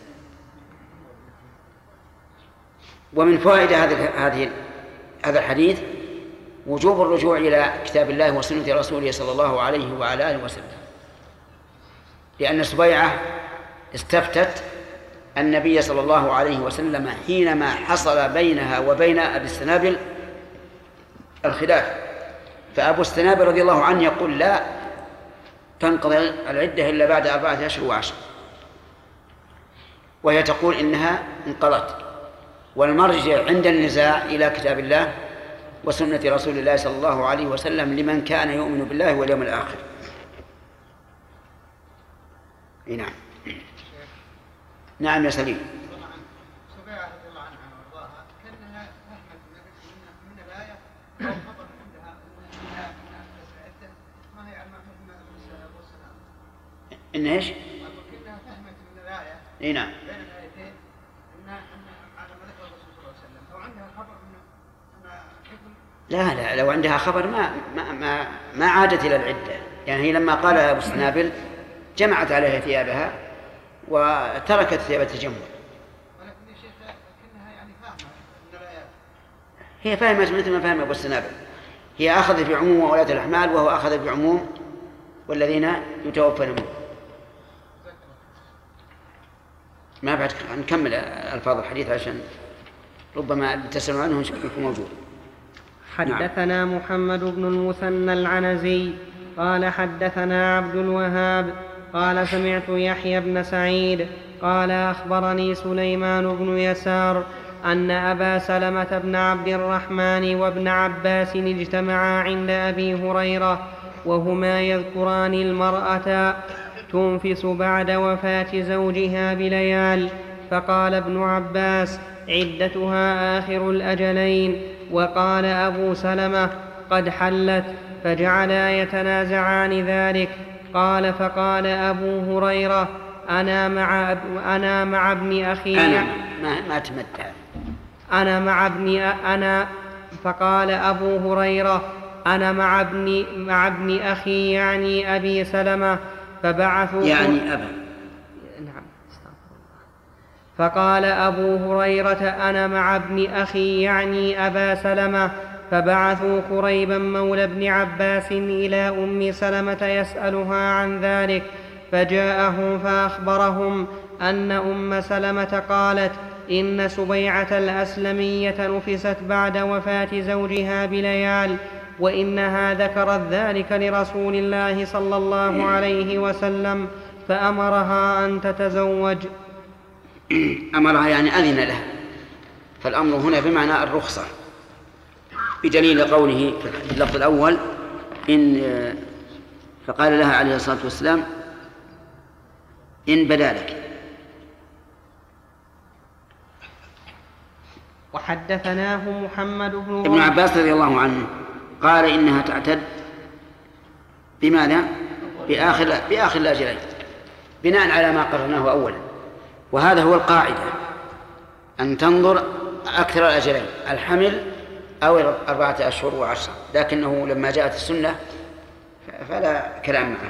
ومن فوائد هذه هذا الحديث وجوب الرجوع إلى كتاب الله وسنة رسوله صلى الله عليه وعلى آله وسلم، لأن سبيعة استفتت النبي صلى الله عليه وسلم حينما حصل بينها وبين أبي السنابل الخلاف، فأبو السنابل رضي الله عنه يقول لا تنقضي العدة إلا بعد أربعة أشهر وعشر، وهي تقول إنها انقضت. والمرجع عند النزاع إلى كتاب الله وسنة رسول الله صلى الله عليه وسلم لمن كان يؤمن بالله واليوم الآخر. نعم نعم يا سليم. سبيعة رضي الله عنها وارضاها كانها فهمت من الآية أو خبر عندها أنها عدة ما هي مثل أبو السلام. إن إيش؟ كانها فهمت من الآية. إيه نعم. بين الآيتين أن أن على ما ذكر الرسول صلى الله عليه وسلم أو عندها خبر أن لا لا لو عندها خبر ما ما ما, ما عادت إلى العدة. يعني هي لما قال أبو السنابل جمعت عليها ثيابها وتركت ثياب التجمل. ولكن يا شيخ كأنها يعني فاهمة من الآيات. هي فاهمة مثل ما فهم أبو السنابل. هي أخذت بعموم وأولاة الأحمال وهو أخذ بعموم والذين يتوفون منهم. ما بعد نكمل ألفاظ الحديث عشان ربما تسألوا عنه يكون موجود. حدثنا محمد بن المثنى العنزي قال حدثنا عبد الوهاب قال سمعت يحيى بن سعيد قال أخبرني سليمان بن يسار أن أبا سلمة بن عبد الرحمن وابن عباس اجتمعا عند أبي هريرة وهما يذكران المرأة تنفس بعد وفاة زوجها بليال. فقال ابن عباس: عدتها آخر الأجلين. وقال أبو سلمة: قد حلت. فجعلا يتنازعان ذلك. قال: فقال أبو هريرة: أنا مع, أب... أنا مع ابن أخي أنا ما, ما تمتع أنا مع ابن أنا فقال أبو هريرة: أنا مع ابن, مع ابن أخي يعني أبي سلمة. فبعثوا يعني أبا نعم. فقال أبو هريرة: أنا مع ابن أخي يعني أبا سلمة. فبعثوا كريبا مولى ابن عباس إلى أم سلمة يسألها عن ذلك. فجاءهم فأخبرهم أن أم سلمة قالت: إن سبيعة الأسلمية نفست بعد وفاة زوجها بليال، وإنها ذكرت ذلك لرسول الله صلى الله عليه وسلم فأمرها أن تتزوج. أمرها يعني أذن لها، فالأمر هنا بمعنى الرخصة، بدليل قوله في اللفظ الأول إن فقال لها عليه الصلاة والسلام: إن بدا لك. وحدثناه محمد بن ابن عباس رضي الله عنه قال إنها تعتد بماذا؟ بآخر, بآخر الأجلين، بناء على ما قررناه أولا، وهذا هو القاعدة، أن تنظر أكثر الأجلين، الحمل أو أربعة أشهر وعشرة، لكنه لما جاءت السنة فلا كلام معه.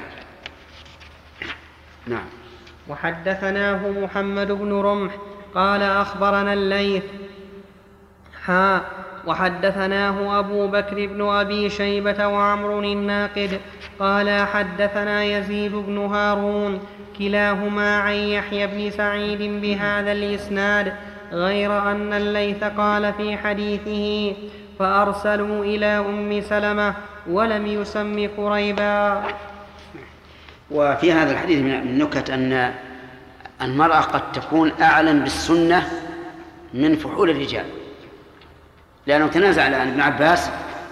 نعم. وحدثناه محمد بن رمح قال أخبرنا الليث ها وحدثناه أبو بكر بن أبي شيبة وعمر الناقد قال حدثنا يزيد بن هارون كلاهما عن يحيى بن سعيد بهذا الإسناد، غير أن الليث قال في حديثه: فأرسلوا إلى أم سلمة ولم يسم قريبا. وفي هذا الحديث من النكت أن المرأة قد تكون أعلم بالسنة من فحول الرجال، لأنه تنازع عن ابن عباس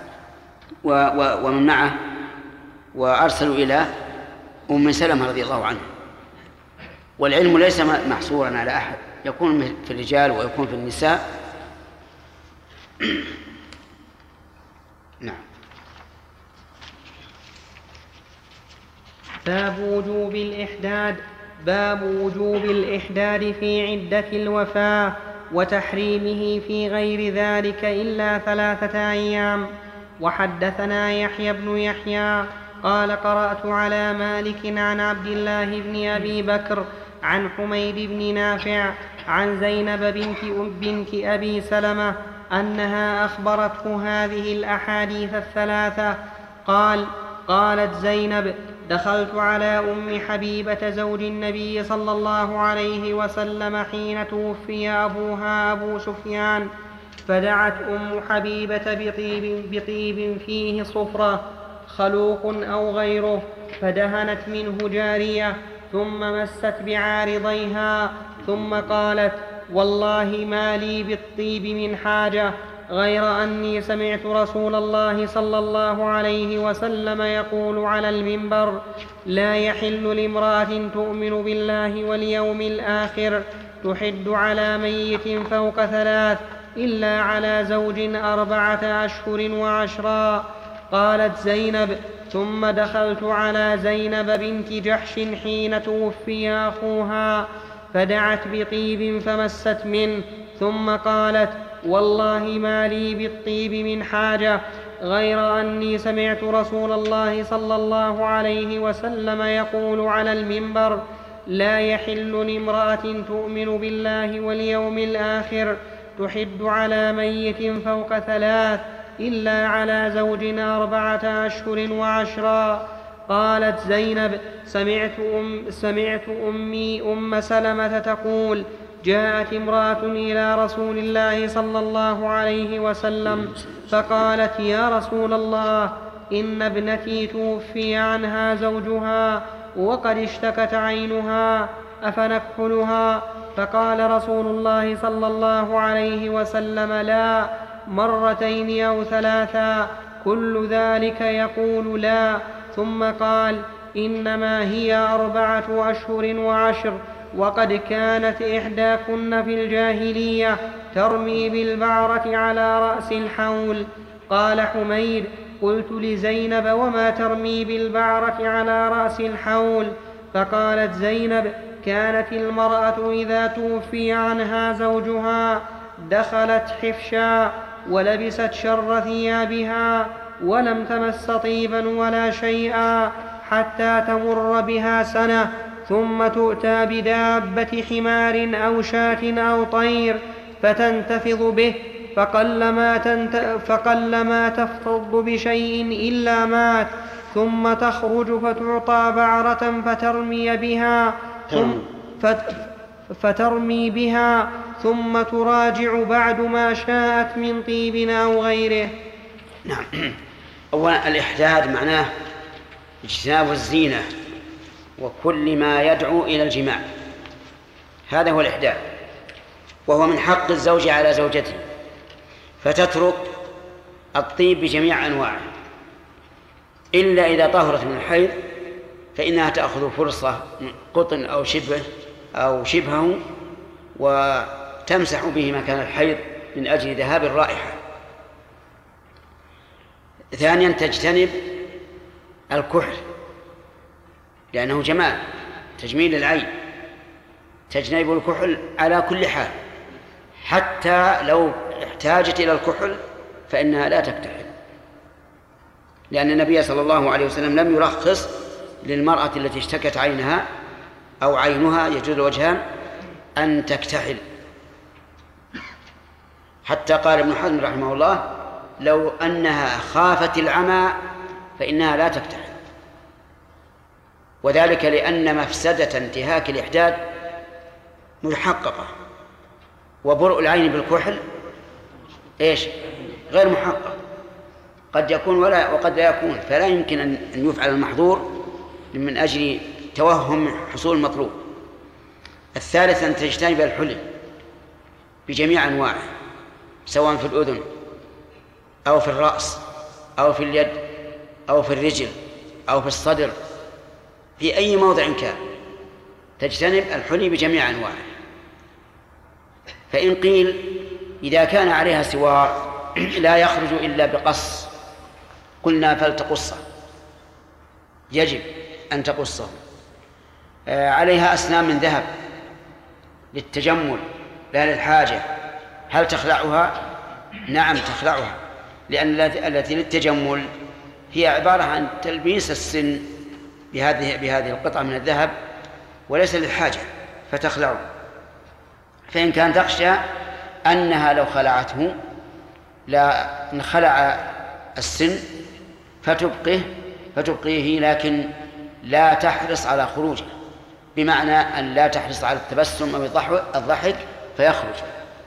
ومن معه وأرسلوا إلى أم سلمة رضي الله عنها، والعلم ليس محصورا على أحد، يكون في الرجال ويكون في النساء. نعم. باب وجوب الإحداد. باب وجوب الإحداد في عدة الوفاة وتحريمه في غير ذلك إلا ثلاثة أيام. وحدثنا يحيى بن يحيى قال قرأت على مالك عن عبد الله بن أبي بكر عن حميد بن نافع عن زينب بنت, بنت أبي سلمة أنها أخبرته هذه الأحاديث الثلاثة. قال قالت زينب: دخلت على أم حبيبة زوج النبي صلى الله عليه وسلم حين توفي أبوها أبو سفيان، فدعت أم حبيبة بطيب, بطيب فيه صفرة خلوق أو غيره، فدهنت منه جارية ثم مست بعارضيها، ثم قالت: والله ما لي بالطيب من حاجة، غير أني سمعت رسول الله صلى الله عليه وسلم يقول على المنبر: لا يحل لامرأة تؤمن بالله واليوم الآخر تحد على ميت فوق ثلاث إلا على زوج أربعة أشهر وعشرا. قالت زينب: ثم دخلت على زينب بنت جحش حين توفي أخوها، فدعت بطيب فمست منه، ثم قالت: والله ما لي بالطيب من حاجة، غير أني سمعت رسول الله صلى الله عليه وسلم يقول على المنبر: لا يحل لامرأة تؤمن بالله واليوم الآخر تحد على ميت فوق ثلاث إلا على زوج أربعة أشهر وعشرا. قالت زينب: سمعت, أم سمعت أمي أم سلمة تقول: جاءت امرأة إلى رسول الله صلى الله عليه وسلم فقالت: يا رسول الله، إن ابنتي توفي عنها زوجها وقد اشتكت عينها، أفنكحلها؟ فقال رسول الله صلى الله عليه وسلم: لا، مرتين أو ثلاثا، كل ذلك يقول لا. ثم قال: إنما هي أربعة أشهر وعشر، وقد كانت إحداكن في الجاهلية ترمي بالبعرة على رأس الحول. قال حميد: قلت لزينب: وما ترمي بالبعرة على رأس الحول؟ فقالت زينب: كانت المرأة إذا توفي عنها زوجها دخلت حفشا ولبست شر ثيابها ولم تمس طيبا ولا شيئا حتى تمر بها سنة، ثم تؤتى بدابة حمار أو شاة أو طير فتنتفض به، فقلما, تنت... فقلما تفتض بشيء إلا مات، ثم تخرج فتعطى بعرة فترمي بها ثم فت... فترمي بها ثم تراجع بعد ما شاءت من طيب أو غيره. نعم. أولا الإحداد معناه اجتناب الزينة وكل ما يدعو إلى الجماع، هذا هو الإحداد، وهو من حق الزوج على زوجته، فتترك الطيب بجميع أنواعه إلا إذا طهرت من الحيض، فإنها تأخذ فرصة قطن أو شبه أو شبهه وتمسح به مكان الحيض من أجل ذهاب الرائحة. ثانيا تجتنب الكحل لأنه جمال تجميل العين، تجنب الكحل على كل حال، حتى لو احتاجت إلى الكحل فإنها لا تكتحل، لأن النبي صلى الله عليه وسلم لم يرخص للمرأة التي اشتكت عينها أو عينها يجوز الوجهان أن تكتحل، حتى قال ابن حزم رحمه الله: لو أنها خافت العمى فإنها لا تكتحل، وذلك لأن مفسدة انتهاك الإحداد محققة، وبرء العين بالكحل إيش؟ غير محقق، قد يكون ولا وقد لا يكون، فلا يمكن أن يفعل المحظور من أجل توهم حصول المطلوب. الثالث أن تجتنب الحلي بجميع أنواعه، سواء في الأذن أو في الرأس أو في اليد أو في الرجل أو في الصدر، في أي موضع كان تجتنب الحلي بجميع أنواعه. فإن قيل إذا كان عليها سوار لا يخرج إلا بقص، قلنا فلتقصه، يجب أن تقصه. عليها أسنان من ذهب للتجمل لا للحاجة، هل تخلعها؟ نعم تخلعها، لأن التي للتجمل هي عبارة عن تلبيس السن بهذه بهذه القطعة من الذهب وليس للحاجة، فتخلعه. فإن كان تخشى أنها لو خلعته لا انخلع السن فتبقيه فتبقيه لكن لا تحرص على خروجه، بمعنى أن لا تحرص على التبسم أو الضحك فيخرج.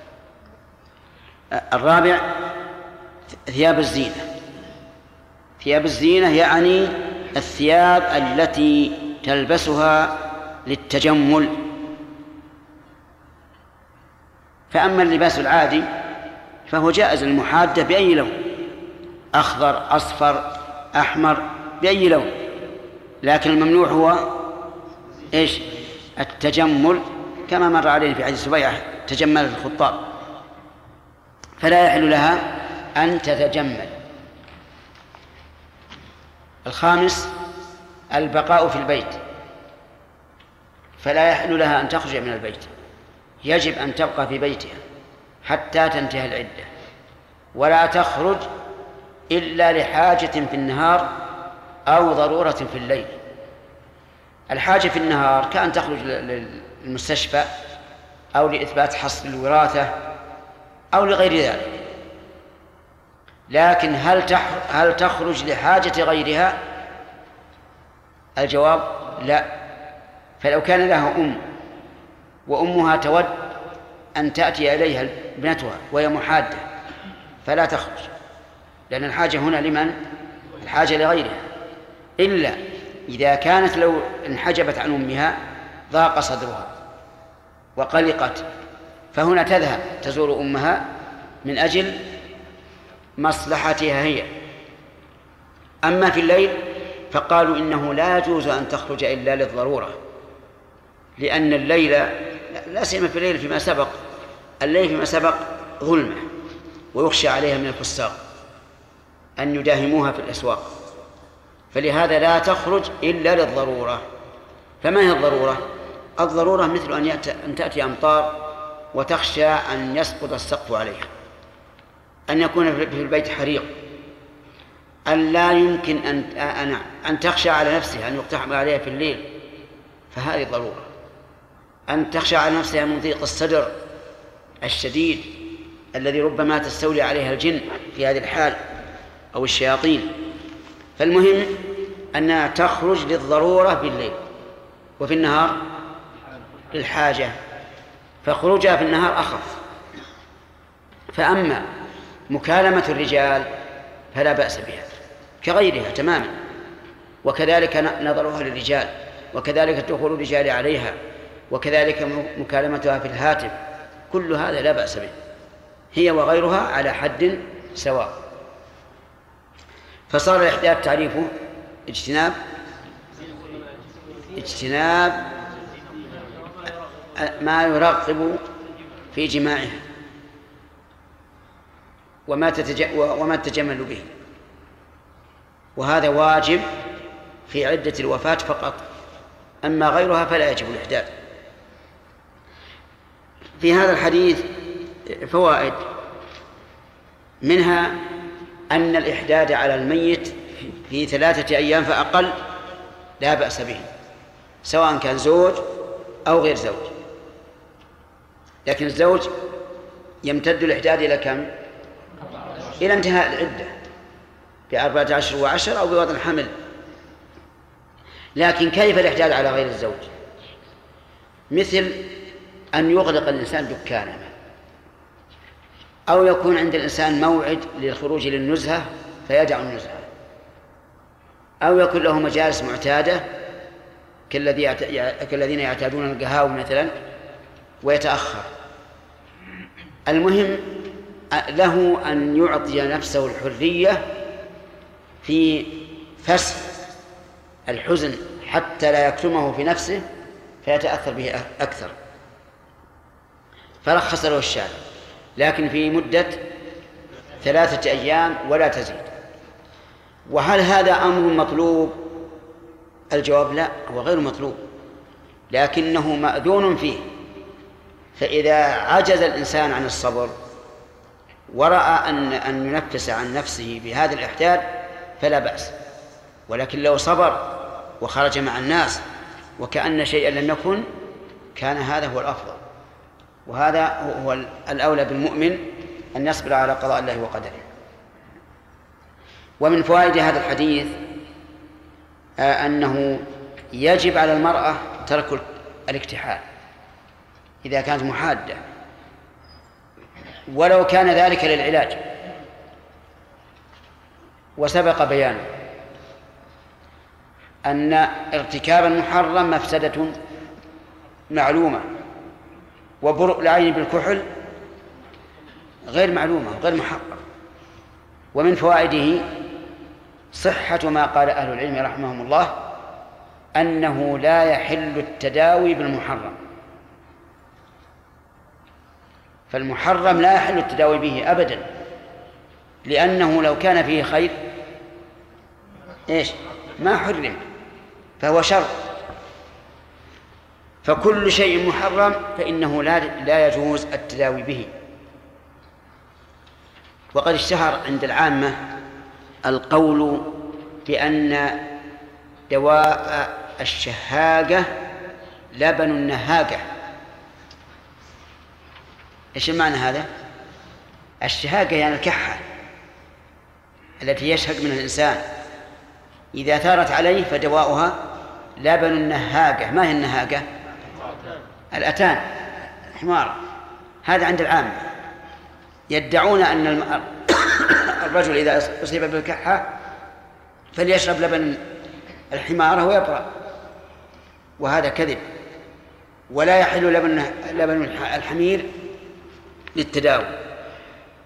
الرابع ثياب الزينة. ثياب الزينة يعني الثياب التي تلبسها للتجمل. فأما اللباس العادي فهو جائز المحادة بأي لون، أخضر أصفر أحمر بأي لون، لكن الممنوع هو إيش؟ التجمل، كما مر عليه في حديث سبيعة تجمل الخطاب، فلا يحل لها أن تتجمل. الخامس البقاء في البيت، فلا يحل لها أن تخرج من البيت، يجب أن تبقى في بيتها حتى تنتهي العدة، ولا تخرج إلا لحاجة في النهار أو ضرورة في الليل. الحاجة في النهار كأن تخرج للمستشفى أو لإثبات حصل الوراثة أو لغير ذلك، لكن هل هل تخرج لحاجة غيرها؟ الجواب لا. فلو كان لها أم وأمها تود أن تأتي إليها ابنتها وهي محادة فلا تخرج، لأن الحاجة هنا لمن؟ الحاجة لغيرها، إلا إذا كانت لو انحجبت عن أمها ضاق صدرها وقلقت، فهنا تذهب تزور أمها من أجل مصلحتها هي. أما في الليل فقالوا إنه لا يجوز أن تخرج إلا للضرورة، لأن الليل لا سيما في الليل فيما سبق، الليل فيما سبق ظلمة ويخشى عليها من الفساق أن يداهموها في الأسواق، فلهذا لا تخرج إلا للضرورة. فما هي الضرورة؟ الضرورة مثل أن تأتي أمطار وتخشى أن يسقط السقف عليها، أن يكون في البيت حريق، أن لا يمكن أن أن تخشى على نفسها أن يقتحم عليها في الليل، فهذه ضرورة. أن تخشى على نفسها من ضيق الصدر الشديد الذي ربما تستولي عليها الجن في هذه الحال أو الشياطين. فالمهم أنها تخرج للضرورة بالليل، وفي النهار للحاجة، فخروجها في النهار أخف. فأما مكالمة الرجال فلا بأس بها كغيرها تماما، وكذلك نظرها للرجال، وكذلك دخول الرجال عليها، وكذلك مكالمتها في الهاتف، كل هذا لا بأس به، هي وغيرها على حد سواء. فصار الإحداث تعريفه اجتناب اجتناب ما يرغب في جماعها وما وما تتجمل به، وهذا واجب في عدة الوفاة فقط، أما غيرها فلا يجب الإحداث. في هذا الحديث فوائد، منها أن الإحداد على الميت في ثلاثة أيام فأقل لا بأس به، سواء كان زوج أو غير زوج. لكن الزوج يمتد الإحداد إلى كم؟ إلى انتهاء العدة بأربعة عشر وعشر أو بوضع الحمل. لكن كيف الإحداد على غير الزوج؟ مثل أن يغلق الإنسان دكانه، أو يكون عند الإنسان موعد للخروج للنزهة فيدع النزهة، أو يكون له مجالس معتادة كالذين يعتادون القهاوي مثلا ويتأخر. المهم له أن يعطي نفسه الحرية في فسخ الحزن حتى لا يكتمه في نفسه فيتأثر به أكثر، فرخص له الشارع، لكن في مدة ثلاثة أيام ولا تزيد. وهل هذا أمر مطلوب؟ الجواب لا، هو غير مطلوب، لكنه مأذون فيه. فإذا عجز الإنسان عن الصبر ورأى أن أن ينفس عن نفسه بهذا الإحداد فلا بأس، ولكن لو صبر وخرج مع الناس وكأن شيئا لم يكن كان هذا هو الأفضل، وهذا هو الأولى بالمؤمن أن يصبر على قضاء الله وقدره. ومن فوائد هذا الحديث أنه يجب على المرأة ترك الاكتحال إذا كانت محادة، ولو كان ذلك للعلاج. وسبق بيانه أن ارتكاب المحرم مفسدة معلومة، وبرء العين بالكحل غير معلومة غير محقق. ومن فوائده صحة ما قال أهل العلم رحمهم الله أنه لا يحل التداوي بالمحرم، فالمحرم لا يحل التداوي به أبدا، لأنه لو كان فيه خير إيش ما حرم، فهو شر. فكل شيء محرم فإنه لا لا يجوز التداوي به. وقد اشتهر عند العامة القول بأن دواء الشهاقة لبن النهاقة. إيش المعنى هذا؟ الشهاقة يعني الكحة التي يشهق من الإنسان إذا ثارت عليه فدواؤها لبن النهاقة. ما هي النهاقة؟ الأتان، الحمار. هذا عند العامة يدعون أن الرجل إذا أصيب بالكحة فليشرب لبن الحمار ويبرأ، وهذا كذب، ولا يحل لبن لبن الحمير للتداوي.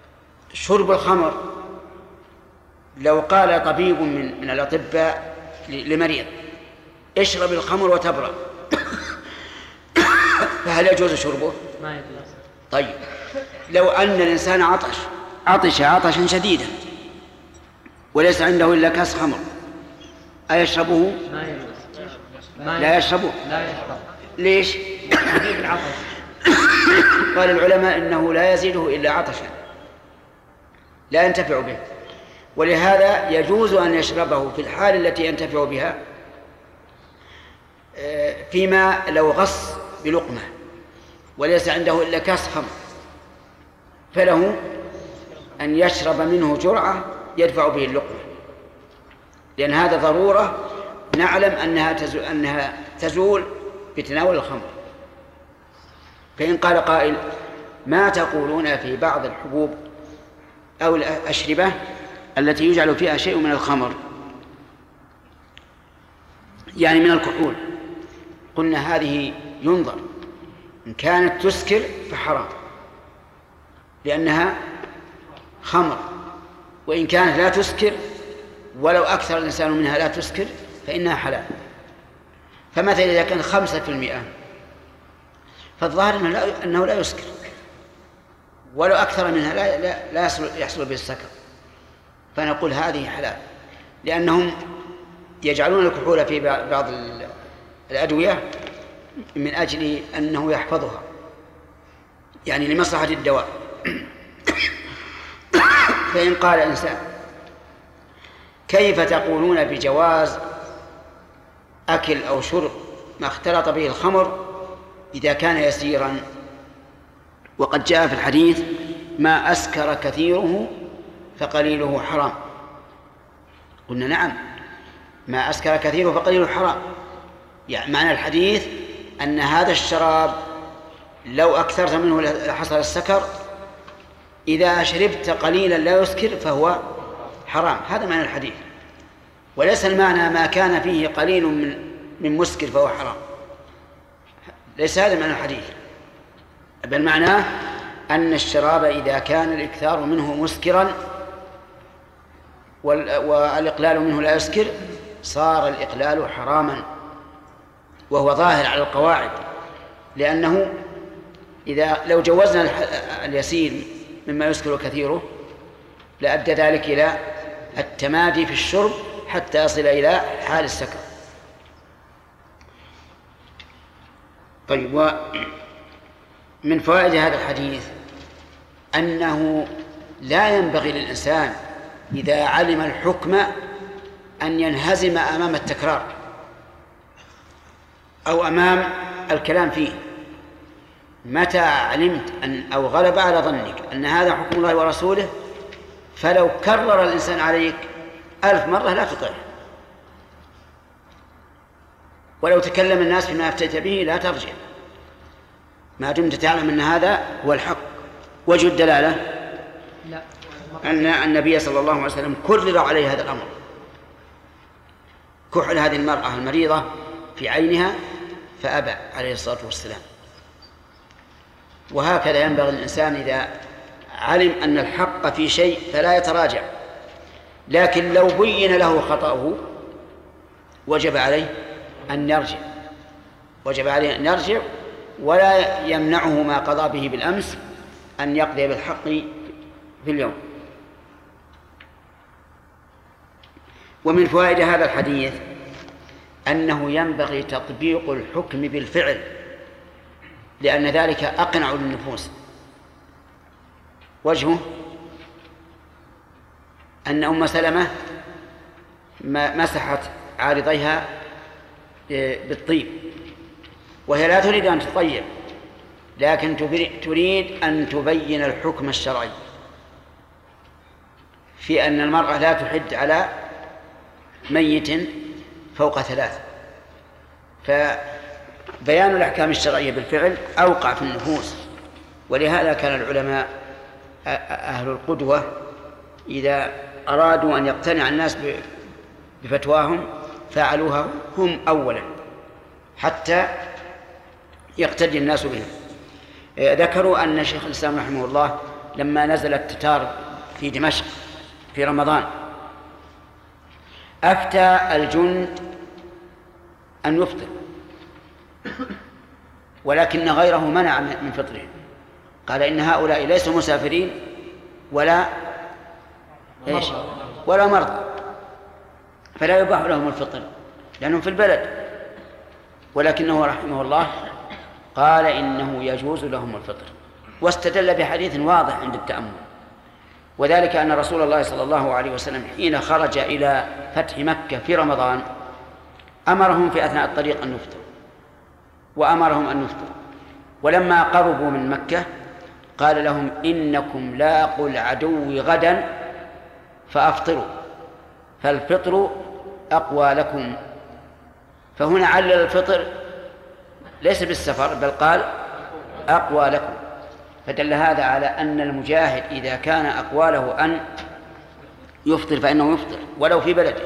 شرب الخمر، لو قال طبيب من من الأطباء لمريض اشرب الخمر وتبرأ فهل يجوز شربه؟ ما يجوز. طيب لو أن الإنسان عطش عطش عطشا شديدا وليس عنده إلا كاس خمر أيشربه؟ ما يجوز. لا يشربه. لا يشرب. ليش؟ قال العلماء إنه لا يزيده إلا عطشا لا ينتفع به، ولهذا يجوز أن يشربه في الحال التي ينتفع بها، فيما لو غص بلقمة وليس عنده إلا كاس خمر فله أن يشرب منه جرعة يدفع به اللقمة، لأن هذا ضرورة نعلم أنها تزول, أنها تزول بتناول الخمر. فإن قال قائل ما تقولون في بعض الحبوب أو الأشربة التي يجعل فيها شيء من الخمر يعني من الكحول؟ قلنا هذه ينظر، إن كانت تسكر فحرام لأنها خمر، وإن كانت لا تسكر ولو أكثر الإنسان منها لا تسكر فإنها حلال. فمثلا إذا كان خمسة في المئة فالظاهر أنه لا, أنه لا يسكر، ولو أكثر منها لا, لا, لا يحصل به السكر، فنقول هذه حلال، لأنهم يجعلون الكحول في بعض الأدوية من أجل أنه يحفظها، يعني لمصلحة الدواء. فإن قال إنسان كيف تقولون بجواز أكل أو شرب ما اختلط به الخمر إذا كان يسيرا، وقد جاء في الحديث ما أسكر كثيره فقليله حرام؟ قلنا نعم، ما أسكر كثيره فقليله حرام، يعني معنى الحديث أن هذا الشراب لو أكثرت منه لحصل السكر، إذا شربت قليلا لا يسكر فهو حرام. هذا معنى الحديث، وليس المعنى ما كان فيه قليل من من مسكر فهو حرام، ليس هذا معنى الحديث، بل معناه أن الشراب إذا كان الإكثار منه مسكرا والإقلال منه لا يسكر صار الإقلال حراما، وهو ظاهر على القواعد، لأنه إذا لو جوزنا اليسير مما يسكر كثيره لأدى ذلك إلى التمادي في الشرب حتى يصل إلى حال السكر. طيب، ومن فوائد هذا الحديث أنه لا ينبغي للإنسان إذا علم الحكم أن ينهزم أمام التكرار أو أمام الكلام فيه. متى علمت أن أو غلب على ظنك أن هذا حكم الله ورسوله فلو كرر الإنسان عليك ألف مرة لا تطيع، ولو تكلم الناس فيما أفتيت به لا ترجع، ما دمت تعلم أن هذا هو الحق. وجه الدلالة لا. أن النبي صلى الله عليه وسلم كرر عليه هذا الأمر، كحل هذه المرأة المريضة في عينها فأبى عليه الصلاة والسلام. وهكذا ينبغي الإنسان إذا علم أن الحق في شيء فلا يتراجع، لكن لو بين له خطأه وجب عليه أن يرجع، وجب عليه أن يرجع ولا يمنعه ما قضى به بالأمس أن يقضي بالحق في اليوم. ومن فوائد هذا الحديث أنه ينبغي تطبيق الحكم بالفعل، لأن ذلك أقنع للنفوس. وجهه أن أم سلمة مسحت عارضيها بالطيب وهي لا تريد أن تطيب، لكن تريد أن تبين الحكم الشرعي في أن المرأة لا تحد على ميت فوق ثلاث، فبيان الأحكام الشرعية بالفعل أوقع في النفوس. ولهذا كان العلماء أهل القدوة إذا أرادوا أن يقتنع الناس بفتواهم فعلوها هم أولا حتى يقتدي الناس بهم. ذكروا أن شيخ الإسلام رحمه الله لما نزل التتار في دمشق في رمضان أفتى الجند أن يفطر، ولكن غيره منع من فطره، قال إن هؤلاء ليسوا مسافرين ولا إيش ولا مرضى، فلا يباح لهم الفطر لأنهم في البلد، ولكنه رحمه الله قال إنه يجوز لهم الفطر، واستدل بحديث واضح عند التأمل، وذلك أن رسول الله صلى الله عليه وسلم حين خرج إلى فتح مكة في رمضان أمرهم في أثناء الطريق أن يفطروا، وأمرهم أن يفطروا، ولما قربوا من مكة قال لهم إنكم لاقوا العدو غدا فأفطروا، فالفطر أقوى لكم. فهنا علل الفطر ليس بالسفر بل قال أقوى لكم، فدل هذا على أن المجاهد إذا كان أقوى له أن يفطر فإنه يفطر ولو في بلده.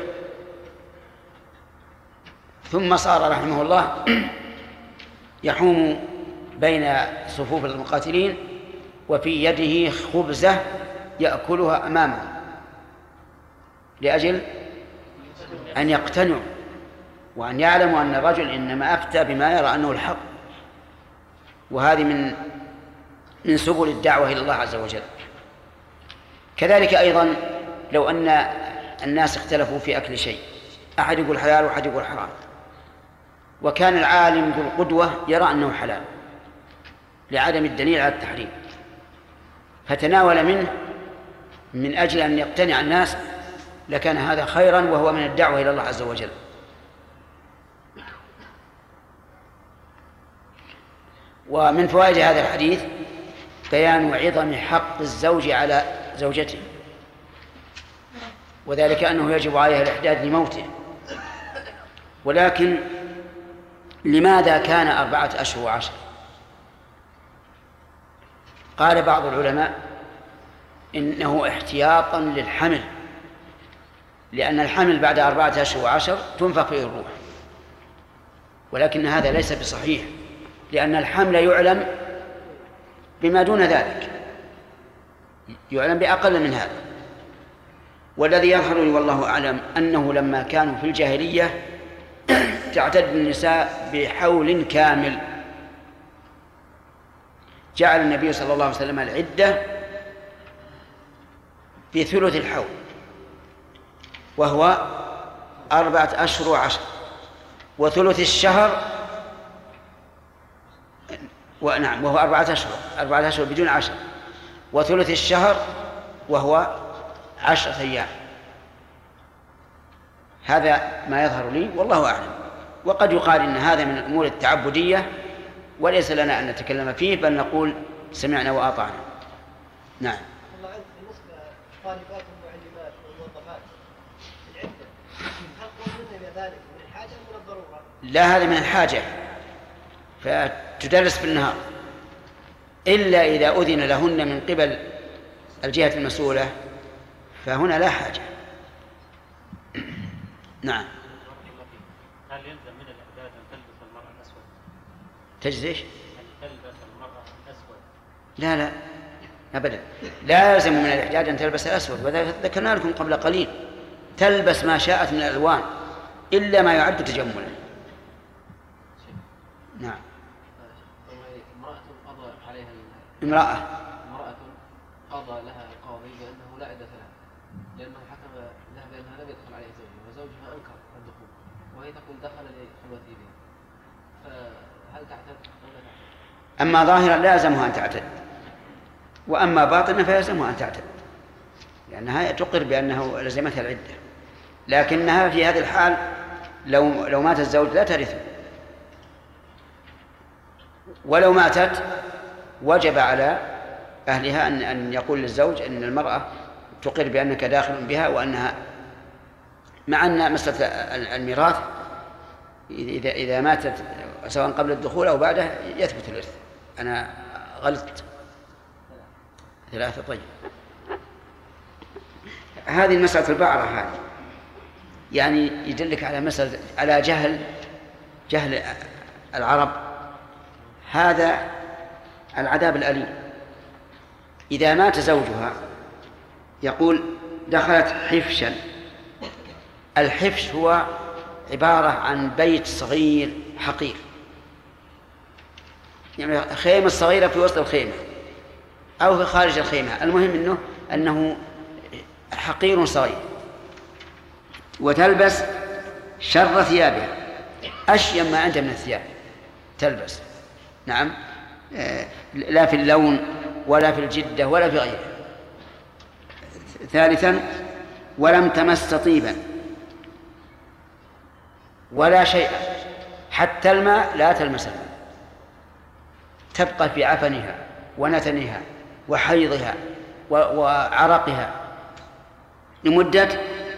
ثم صار رحمه الله يحوم بين صفوف المقاتلين وفي يده خبزة يأكلها أمامه لأجل أن يقتنعوا وأن يعلموا أن الرجل إنما أفتى بما يرى أنه الحق، وهذه من من سبل الدعوة إلى الله عز وجل. كذلك أيضا لو أن الناس اختلفوا في أكل شيء، أحد يقول حلال وأحد يقول حرام، وكان العالم ذو القدوة يرى أنه حلال لعدم الدليل على التحريم، فتناول منه من أجل أن يقتنع الناس، لكان هذا خيرا وهو من الدعوة إلى الله عز وجل. ومن فوائد هذا الحديث بيان عظم حق الزوج على زوجته، وذلك أنه يجب عليها الإحداث لموته. ولكن لماذا كان أربعة أشهر وعشر؟ قال بعض العلماء إنه احتياطا للحمل، لأن الحمل بعد أربعة أشهر وعشر تنفخ فيه الروح، ولكن هذا ليس بصحيح، لأن الحمل يعلم بما دون ذلك، يعلم بأقل من هذا. والذي يظهر لي والله أعلم أنه لما كانوا في الجاهلية تعتد النساء بحول كامل، جعل النبي صلى الله عليه وسلم العدة بثلث الحول، وهو أربعة أشهر وعشر، وثلث الشهر ونعم وهو أربعة أشهر أربعة أشهر بدون عشر، وثلث الشهر وهو عشرة أيام. هذا ما يظهر لي والله أعلم، وقد يقال إن هذا من الأمور التعبدية وليس لنا أن نتكلم فيه، بل نقول سمعنا وأطعنا. نعم. الله عنك بالنسبة لطالبات المعلمات والموظفات العدة، هل قلنا بذلك من الحاجة أم من الضرورة؟ لا، هذا من الحاجة، فتدرس بالنهار، إلا إذا أذن لهن من قبل الجهة المسؤولة فهنا لا حاجة. نعم. هل يلزم من الإحداث أن تلبس المرأة الأسود؟ تجزي إيش؟ أن تلبس المرأة الأسود؟ لا لا أبدا، لا يلزم من الإحداد أن تلبس الأسود، وذلك ذكرنا لكم قبل قليل، تلبس ما شاءت من الألوان إلا ما يعد تجملا. نعم. امرأة قضى عليها امرأة امرأة قضى لها القاضي بأنه لا عدة لها، لأنه حكم لها بأنها لم يدخل عليها زوجها، وزوجها أنكر الدخول، وهي تقول دخل لخلوتي به، فهل تعتد أو لا تعتد؟ أما ظاهرا لا يلزمها أن تعتد، وأما باطنا فيلزمها أن تعتد، لأنها تقر بأنه لزمتها العدة، لكنها في هذه الحال لو لو مات الزوج لا ترثه، ولو ماتت وجب على أهلها أن أن يقول للزوج أن المرأة تقر بأنك داخل بها، وأنها مع أن مسألة الميراث إذا إذا ماتت سواء قبل الدخول أو بعده يثبت الإرث. أنا غلطت ثلاثة. طيب، هذه المسألة البعرة هذه يعني يدلك على مسألة على جهل جهل العرب، هذا العذاب الأليم. إذا مات زوجها يقول دخلت حفشا، الحفش هو عبارة عن بيت صغير حقير، يعني خيمة صغيرة في وسط الخيمة أو في خارج الخيمة، المهم أنه أنه حقير صغير. وتلبس شر ثيابها، أشيم ما عندها من الثياب تلبس، نعم، لا في اللون ولا في الجدة ولا في غيره. ثالثا ولم تمس طيبا ولا شيء، حتى الماء لا تلمس الماء، تبقى في عفنها ونتنها وحيضها وعرقها لمدة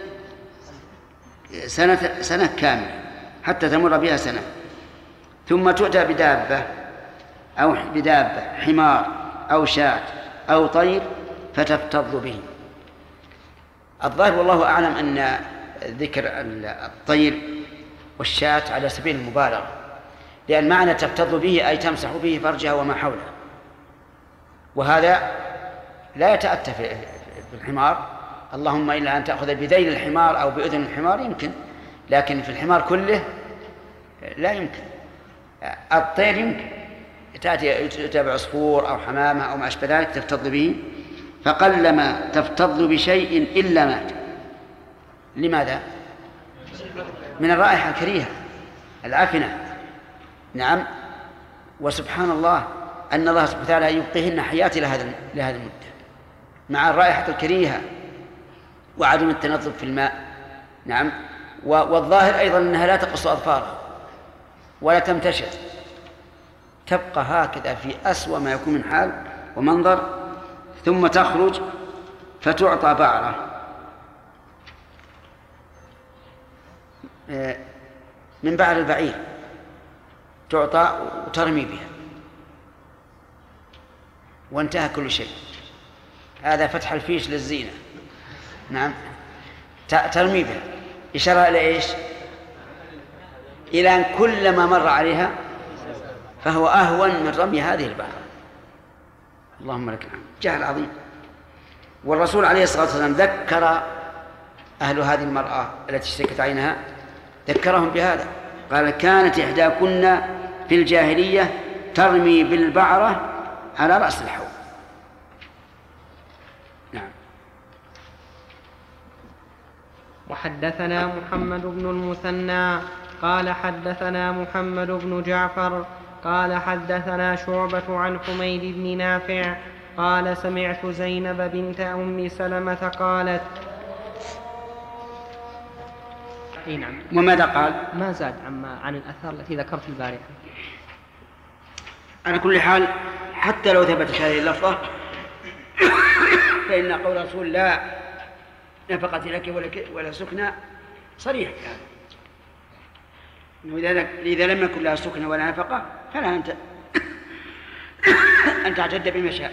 سنة, سنة كاملة حتى تمر بها سنة، ثم تؤتى بدابة أو بدابة حمار أو شاة أو طير فتفتض به. الظاهر والله أعلم أن ذكر الطير والشاة على سبيل المبالغة، لأن معنى تفتض به أي تمسح به فرجها وما حوله، وهذا لا يتأتى في الحمار، اللهم إلا أن تأخذ بذيل الحمار أو بأذن الحمار يمكن، لكن في الحمار كله لا يمكن. الطير يمكن تأتي بعصفور أو حمامة أو ما أشبه ذلك تفتض به، فقلما تفتض بشيء إلا مات. لماذا؟ من الرائحة الكريهة العفنة، نعم. وسبحان الله أن الله سبحانه وتعالى يبقيهن حياة لهذه المدة مع الرائحة الكريهة وعدم التنظف في الماء، نعم. والظاهر أيضا أنها لا تقص أظفارها ولا تمتشط، تبقى هكذا في أسوأ ما يكون من حال ومنظر، ثم تخرج فتعطى بعرة من بعر البعير، تعطى وترمي بها وانتهى كل شيء. هذا فتح الفيش للزينة، نعم، ترمي بها، إشارة إلى إيش؟ إلى أن كل ما مر عليها فهو أهون من رمي هذه البعرة. اللهم لك الحمد، جهل عظيم. والرسول عليه الصلاة والسلام ذكر أهل هذه المرأة التي اشتكت عينها، ذكرهم بهذا، قال كانت إحداكن في الجاهلية ترمي بالبعرة على رأس الحوض. نعم. وحدثنا محمد بن المثنى قال حدثنا محمد بن جعفر قال حدثنا شعبة عن حميد بن نافع قال سمعت زينب بنت أم سلمة قالت. اي نعم. وماذا قال؟ ما زاد عما عن الأثار التي ذكرت البارحة. على كل حال حتى لو ثبتت هذه اللفظة فإن قول الرسول لا نفقة لك ولا, ولا سكنى صريح يعني. إذا لم يكن لها سكنى ولا نفقة فلا أنت أن تعتد بما شاءت.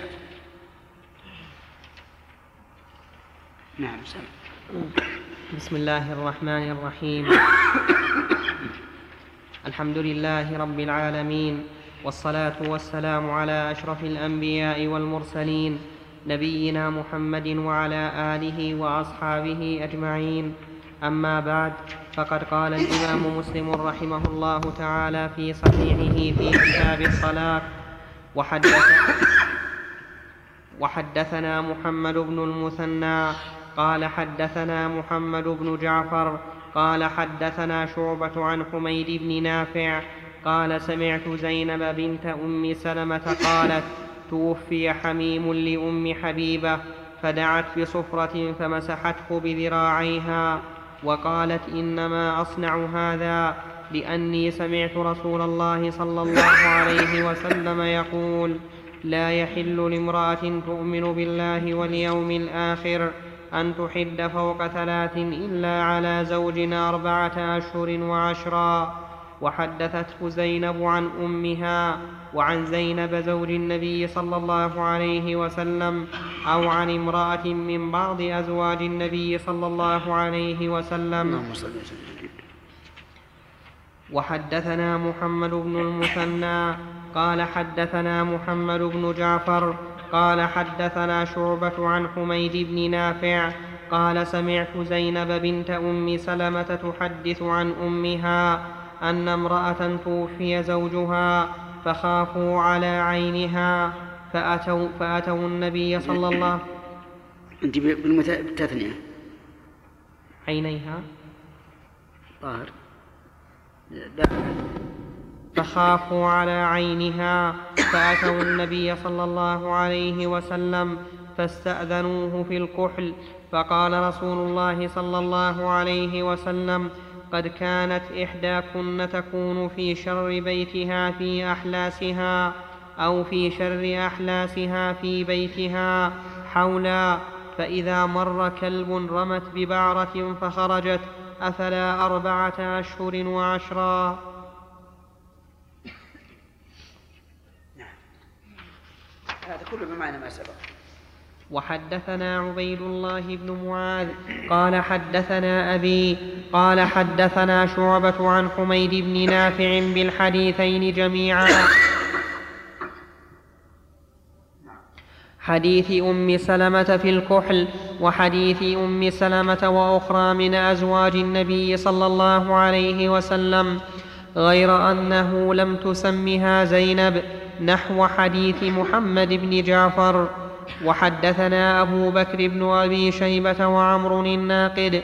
نعم. سلام. بسم الله الرحمن الرحيم. الحمد لله رب العالمين، والصلاة والسلام على أشرف الأنبياء والمرسلين نبينا محمد وعلى آله وأصحابه أجمعين. أما بعد، فقد قال الإمام مسلم رحمه الله تعالى في صحيحه في كتاب الطلاق: وحدث وحدثنا محمد بن المثنى قال حدثنا محمد بن جعفر قال حدثنا شعبة عن حميد بن نافع قال سمعت زينب بنت أم سلمة قالت: توفي حميم لأم حبيبة فدعت بصفرة فمسحته بذراعيها وقالت: إنما أصنع هذا لأني سمعت رسول الله صلى الله عليه وسلم يقول: لا يحل لامرأة تؤمن بالله واليوم الآخر أن تحد فوق ثلاث إلا على زوج أربعة أشهر وعشرا. وحدثته زينب عن أمها وعن زينب زوج النبي صلى الله عليه وسلم أو عن امرأة من بعض أزواج النبي صلى الله عليه وسلم. وحدثنا محمد بن المثنى قال حدثنا محمد بن جعفر قال حدثنا شعبة عن حميد بن نافع قال سمعت زينب بنت أم سلمة تحدث عن أمها أن امرأة توفي زوجها فخافوا على عينها فأتوا, فأتوا النبي صلى الله عليه وسلم. أنت بالتثنية عينيها طاهر. فخافوا على عينها فأتوا النبي صلى الله عليه وسلم فاستأذنوه في الكحل، فقال رسول الله صلى الله عليه وسلم: قد كانت إحداكن تكون في شر بيتها في أحلاسها أو في شر أحلاسها في بيتها حولا، فإذا مر كلب رمت ببعرة فخرجت أفلا أربعة أشهر وعشرا. هذا كله بمعنى ما سبق. وحدثنا عبيد الله بن معاذ قال حدثنا أبي قال حدثنا شعبة عن حميد بن نافع بالحديثين جميعا، حديث أم سلمة في الكحل وحديث أم سلمة وأخرى من أزواج النبي صلى الله عليه وسلم، غير أنه لم تسمها زينب نحو حديث محمد بن جعفر. وحدثنا أبو بكر بن أبي شيبة وعمر الناقد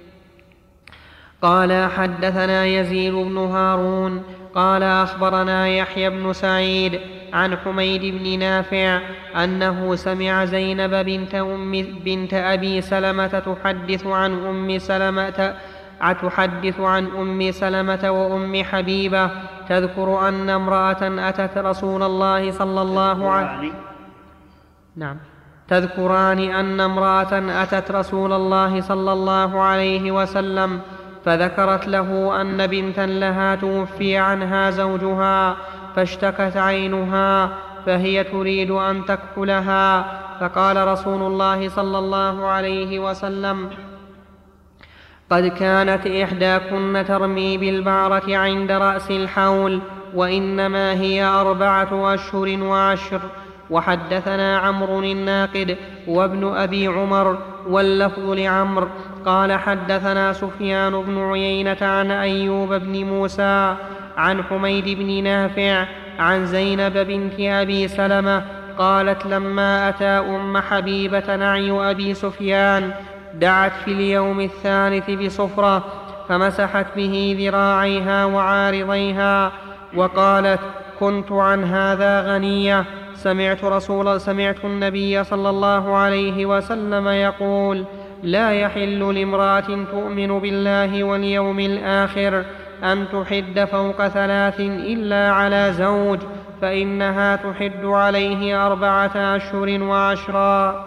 قال حدثنا يزيد بن هارون قال أخبرنا يحيى بن سعيد عن حميد بن نافع أنه سمع زينب بنت, أم بنت أبي سلمة تحدث عن أم سلمة تحدث عن أم سلمة وأم حبيبة تذكر أن امرأة أتت رسول الله صلى الله عليه نعم تذكران أن امرأة أتت رسول الله صلى الله عليه وسلم فذكرت له أن بنتا لها توفي عنها زوجها فاشتكت عينها فهي تريد أن تكحلها، فقال رسول الله صلى الله عليه وسلم: قد كانت إحداكن ترمي بالبعرة عند رأس الحول وإنما هي أربعة أشهر وعشر. وحدثنا عمرو الناقد وابن أبي عمر واللفظ لعمر قال حدثنا سفيان بن عيينة عن أيوب بن موسى عن حميد بن نافع عن زينب بنت أبي سلمة قالت: لما أتى أم حبيبة نعي أبي سفيان دعت في اليوم الثالث بصفرة فمسحت به ذراعيها وعارضيها وقالت: كنت عن هذا غنية. سمعت رسول سمعت النبي صلى الله عليه وسلم يقول: لا يحل لامرأة تؤمن بالله واليوم الآخر أن تحد فوق ثلاث إلا على زوج، فإنها تحد عليه أربعة أشهر وعشرا.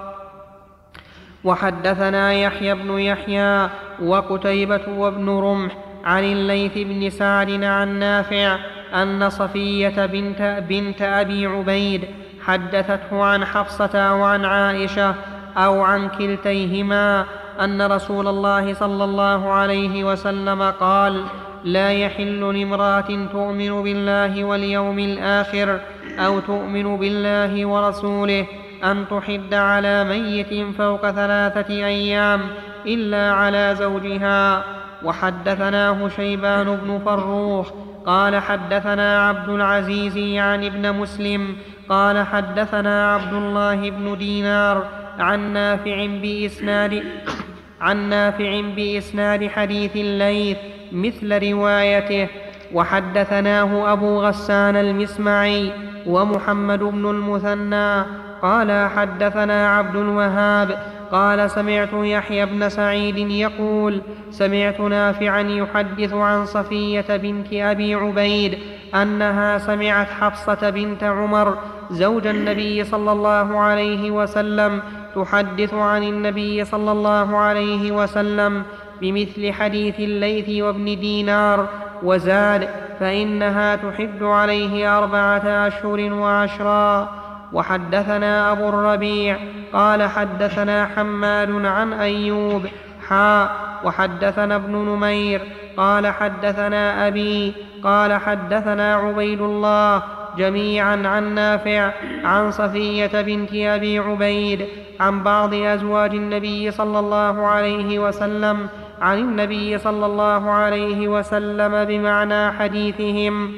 وحدثنا يحيى بن يحيى وقتيبة وابن رمح عن الليث بن سعد عن نافع أن صفية بنت, بنت أبي عبيد حدثته عن حفصة أو عن عائشة أو عن كلتيهما أن رسول الله صلى الله عليه وسلم قال: لا يحل لامرأة تؤمن بالله واليوم الآخر أو تؤمن بالله ورسوله أن تحد على ميت فوق ثلاثة أيام إلا على زوجها. وحدثناه شيبان بن فروخ قال حدثنا عبد العزيز يعني ابن مسلم قال حدثنا عبد الله بن دينار عن نافع بإسناد عن نافع بإسناد حديث الليث مثل روايته. وحدثناه أبو غسان المسمعي ومحمد بن المثنى قال حدثنا عبد الوهاب قال سمعت يحيى بن سعيد يقول: سمعت نافعا يحدث عن صفية بنت أبي عبيد أنها سمعت حفصة بنت عمر زوج النبي صلى الله عليه وسلم تحدث عن النبي صلى الله عليه وسلم بمثل حديث الليث وابن دينار، وزاد: فإنها تحد عليه أربعة أشهر وعشرا. وحدثنا أبو الربيع قال حدثنا حماد عن أيوب حاء وحدثنا ابن نمير قال حدثنا أبي قال حدثنا عبيد الله جميعا عن نافع عن صفية بنت أبي عبيد عن بعض أزواج النبي صلى الله عليه وسلم عن النبي صلى الله عليه وسلم بمعنى حديثهم.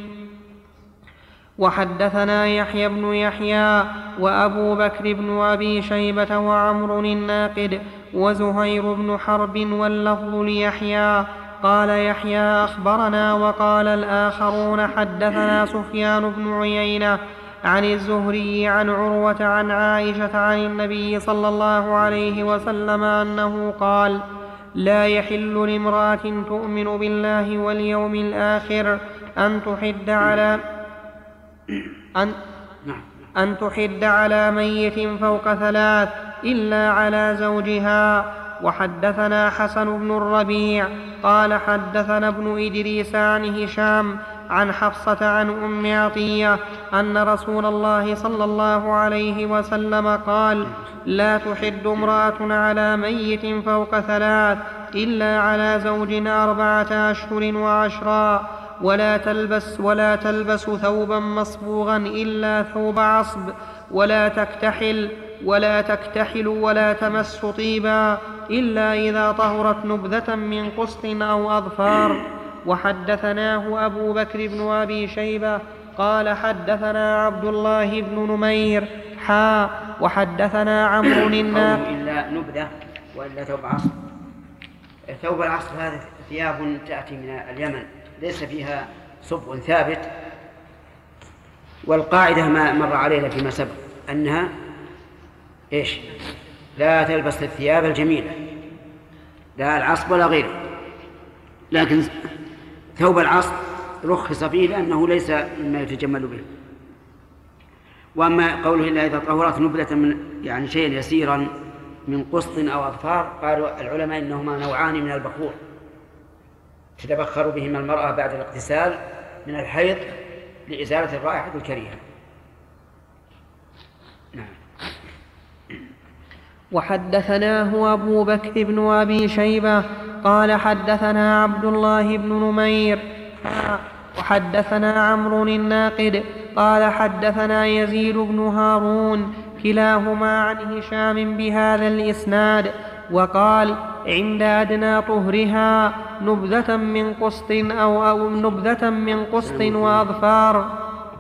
وحدثنا يحيى بن يحيى وأبو بكر بن أبي شيبة وعمر الناقد وزهير بن حرب واللفظ ليحيى. قال يحيى أخبرنا وقال الآخرون حدثنا سفيان بن عيينة عن الزهري عن عروة عن عائشة عن النبي صلى الله عليه وسلم أنه قال: لا يحل لامرأة تؤمن بالله واليوم الآخر أن تحد على أن, أن تحد على ميت فوق ثلاث إلا على زوجها. وحدثنا حسن بن الربيع قال حدثنا ابن إدريس عن هشام عن حفصة عن أم عطية أن رسول الله صلى الله عليه وسلم قال: لا تحد امرأة على ميت فوق ثلاث إلا على زوج أربعة أشهر وعشرا، ولا تلبس ولا تلبس ثوبا مصبوغا إلا ثوب عصب، ولا تكتحل ولا تكتحل ولا تمس طيبا إلا إذا طهرت نبذة من قسط أو أظفار. وحدثناه أبو بكر بن أبي شيبة قال حدثنا عبد الله بن نمير حا وحدثنا عمرو الناقد. إلا نبذة وإلا ثوب عصب. ثوب العصب هذه ثياب تأتي من اليمن ليس فيها صب ثابت، والقاعدة ما مر علينا فيما سبق أنها إيش؟ لا تلبس الثياب الجميلة لا العصب ولا غيره، لكن ثوب العصب رخص فيه لأنه ليس مما يتجمل به. وأما قوله إلا إذا طهرت نبذة من يعني شيء يسيرا من قسط أو أظفار، قالوا العلماء إنهما نوعان من البخور تتبخر بهما المرأة بعد الاغتسال من الحيض لإزالة الرائحة الكريهة. نعم. وحدثناه أبو بكر بن أبي شيبة قال حدثنا عبد الله بن نمير وحدثنا عمرو الناقد قال حدثنا يزيد بن هارون كلاهما عن هشام بهذا الإسناد، وقال: عند أدنى طهرها نبذة من قسط أو, أو نبذة من قسط وأظفار.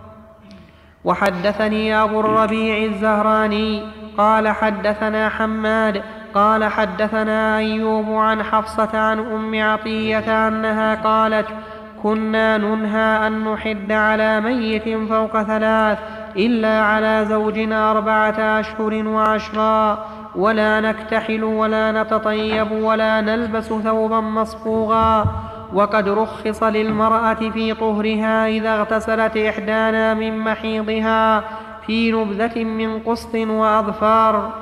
وحدثني أبو الربيع الزهراني قال حدثنا حماد قال حدثنا أيوب عن حفصة عن أم عطية أنها قالت: كنا ننهى أن نحد على ميت فوق ثلاث إلا على زوج أربعة أشهر وعشرا، ولا نكتحل ولا نتطيب ولا نلبس ثوبا مصبوغا. وقد رخص للمرأة في طهرها إذا اغتسلت إحدانا من محيضها في نبذة من قسط وأظفار.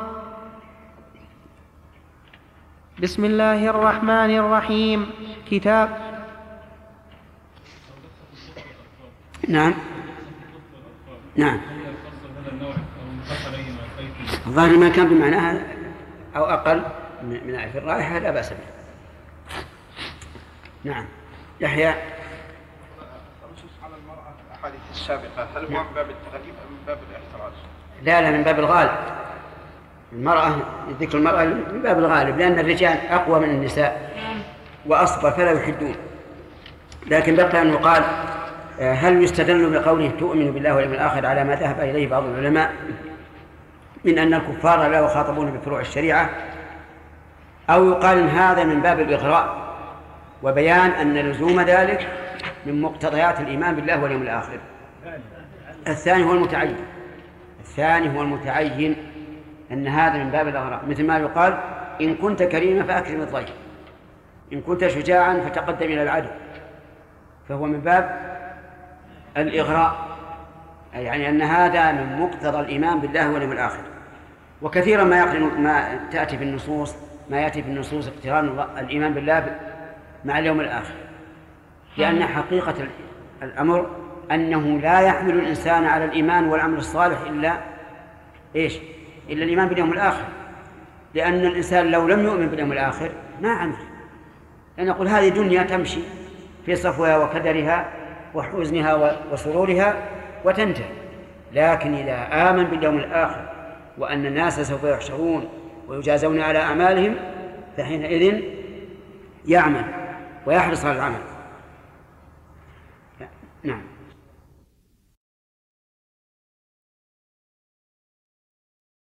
بسم الله الرحمن الرحيم. كتاب نعم نعم الظاهر ما كان بمعناها أو أقل من في الرائحة لا بأس به. نعم. يحيى على المرأة في الأحاديث السابقة هل هو من باب التغليب أم من باب الاحتراز؟ لا لا من باب الغالب. المرأة ذكر المرأة من باب الغالب لأن الرجال أقوى من النساء وأصبر فلا يحدون، لكن بقى أن يقال هل يستدل بقوله تؤمن بالله واليوم الآخر على ما ذهب إليه بعض العلماء من أن الكفار لا يخاطبون بفروع الشريعة، أو يقال إن هذا من باب الإغراء وبيان أن لزوم ذلك من مقتضيات الإيمان بالله واليوم الآخر. الثاني هو المتعين الثاني هو المتعين أن هذا من باب الإغراء، مثل ما يقال: إن كنت كريما فأكرم الضيف، إن كنت شجاعا فتقدم إلى العدو، فهو من باب الإغراء، يعني أن هذا من مقتضى الإيمان بالله واليوم الآخر. وكثيرا ما يقرن ما تأتي في النصوص ما يأتي في النصوص اقتران الإيمان بالله مع اليوم الآخر، لأن حقيقة الأمر أنه لا يحمل الإنسان على الإيمان والعمل الصالح إلا إيش؟ إلا الإيمان باليوم الآخر، لأن الإنسان لو لم يؤمن باليوم الآخر ما عمل، لأن نقول هذه دنيا تمشي في صفوها وكدرها وحزنها وسرورها وتنتهي، لكن إذا آمن باليوم الآخر وأن الناس سوف يحشرون ويجازون على أعمالهم، فحينئذ يعمل ويحرص على العمل. نعم.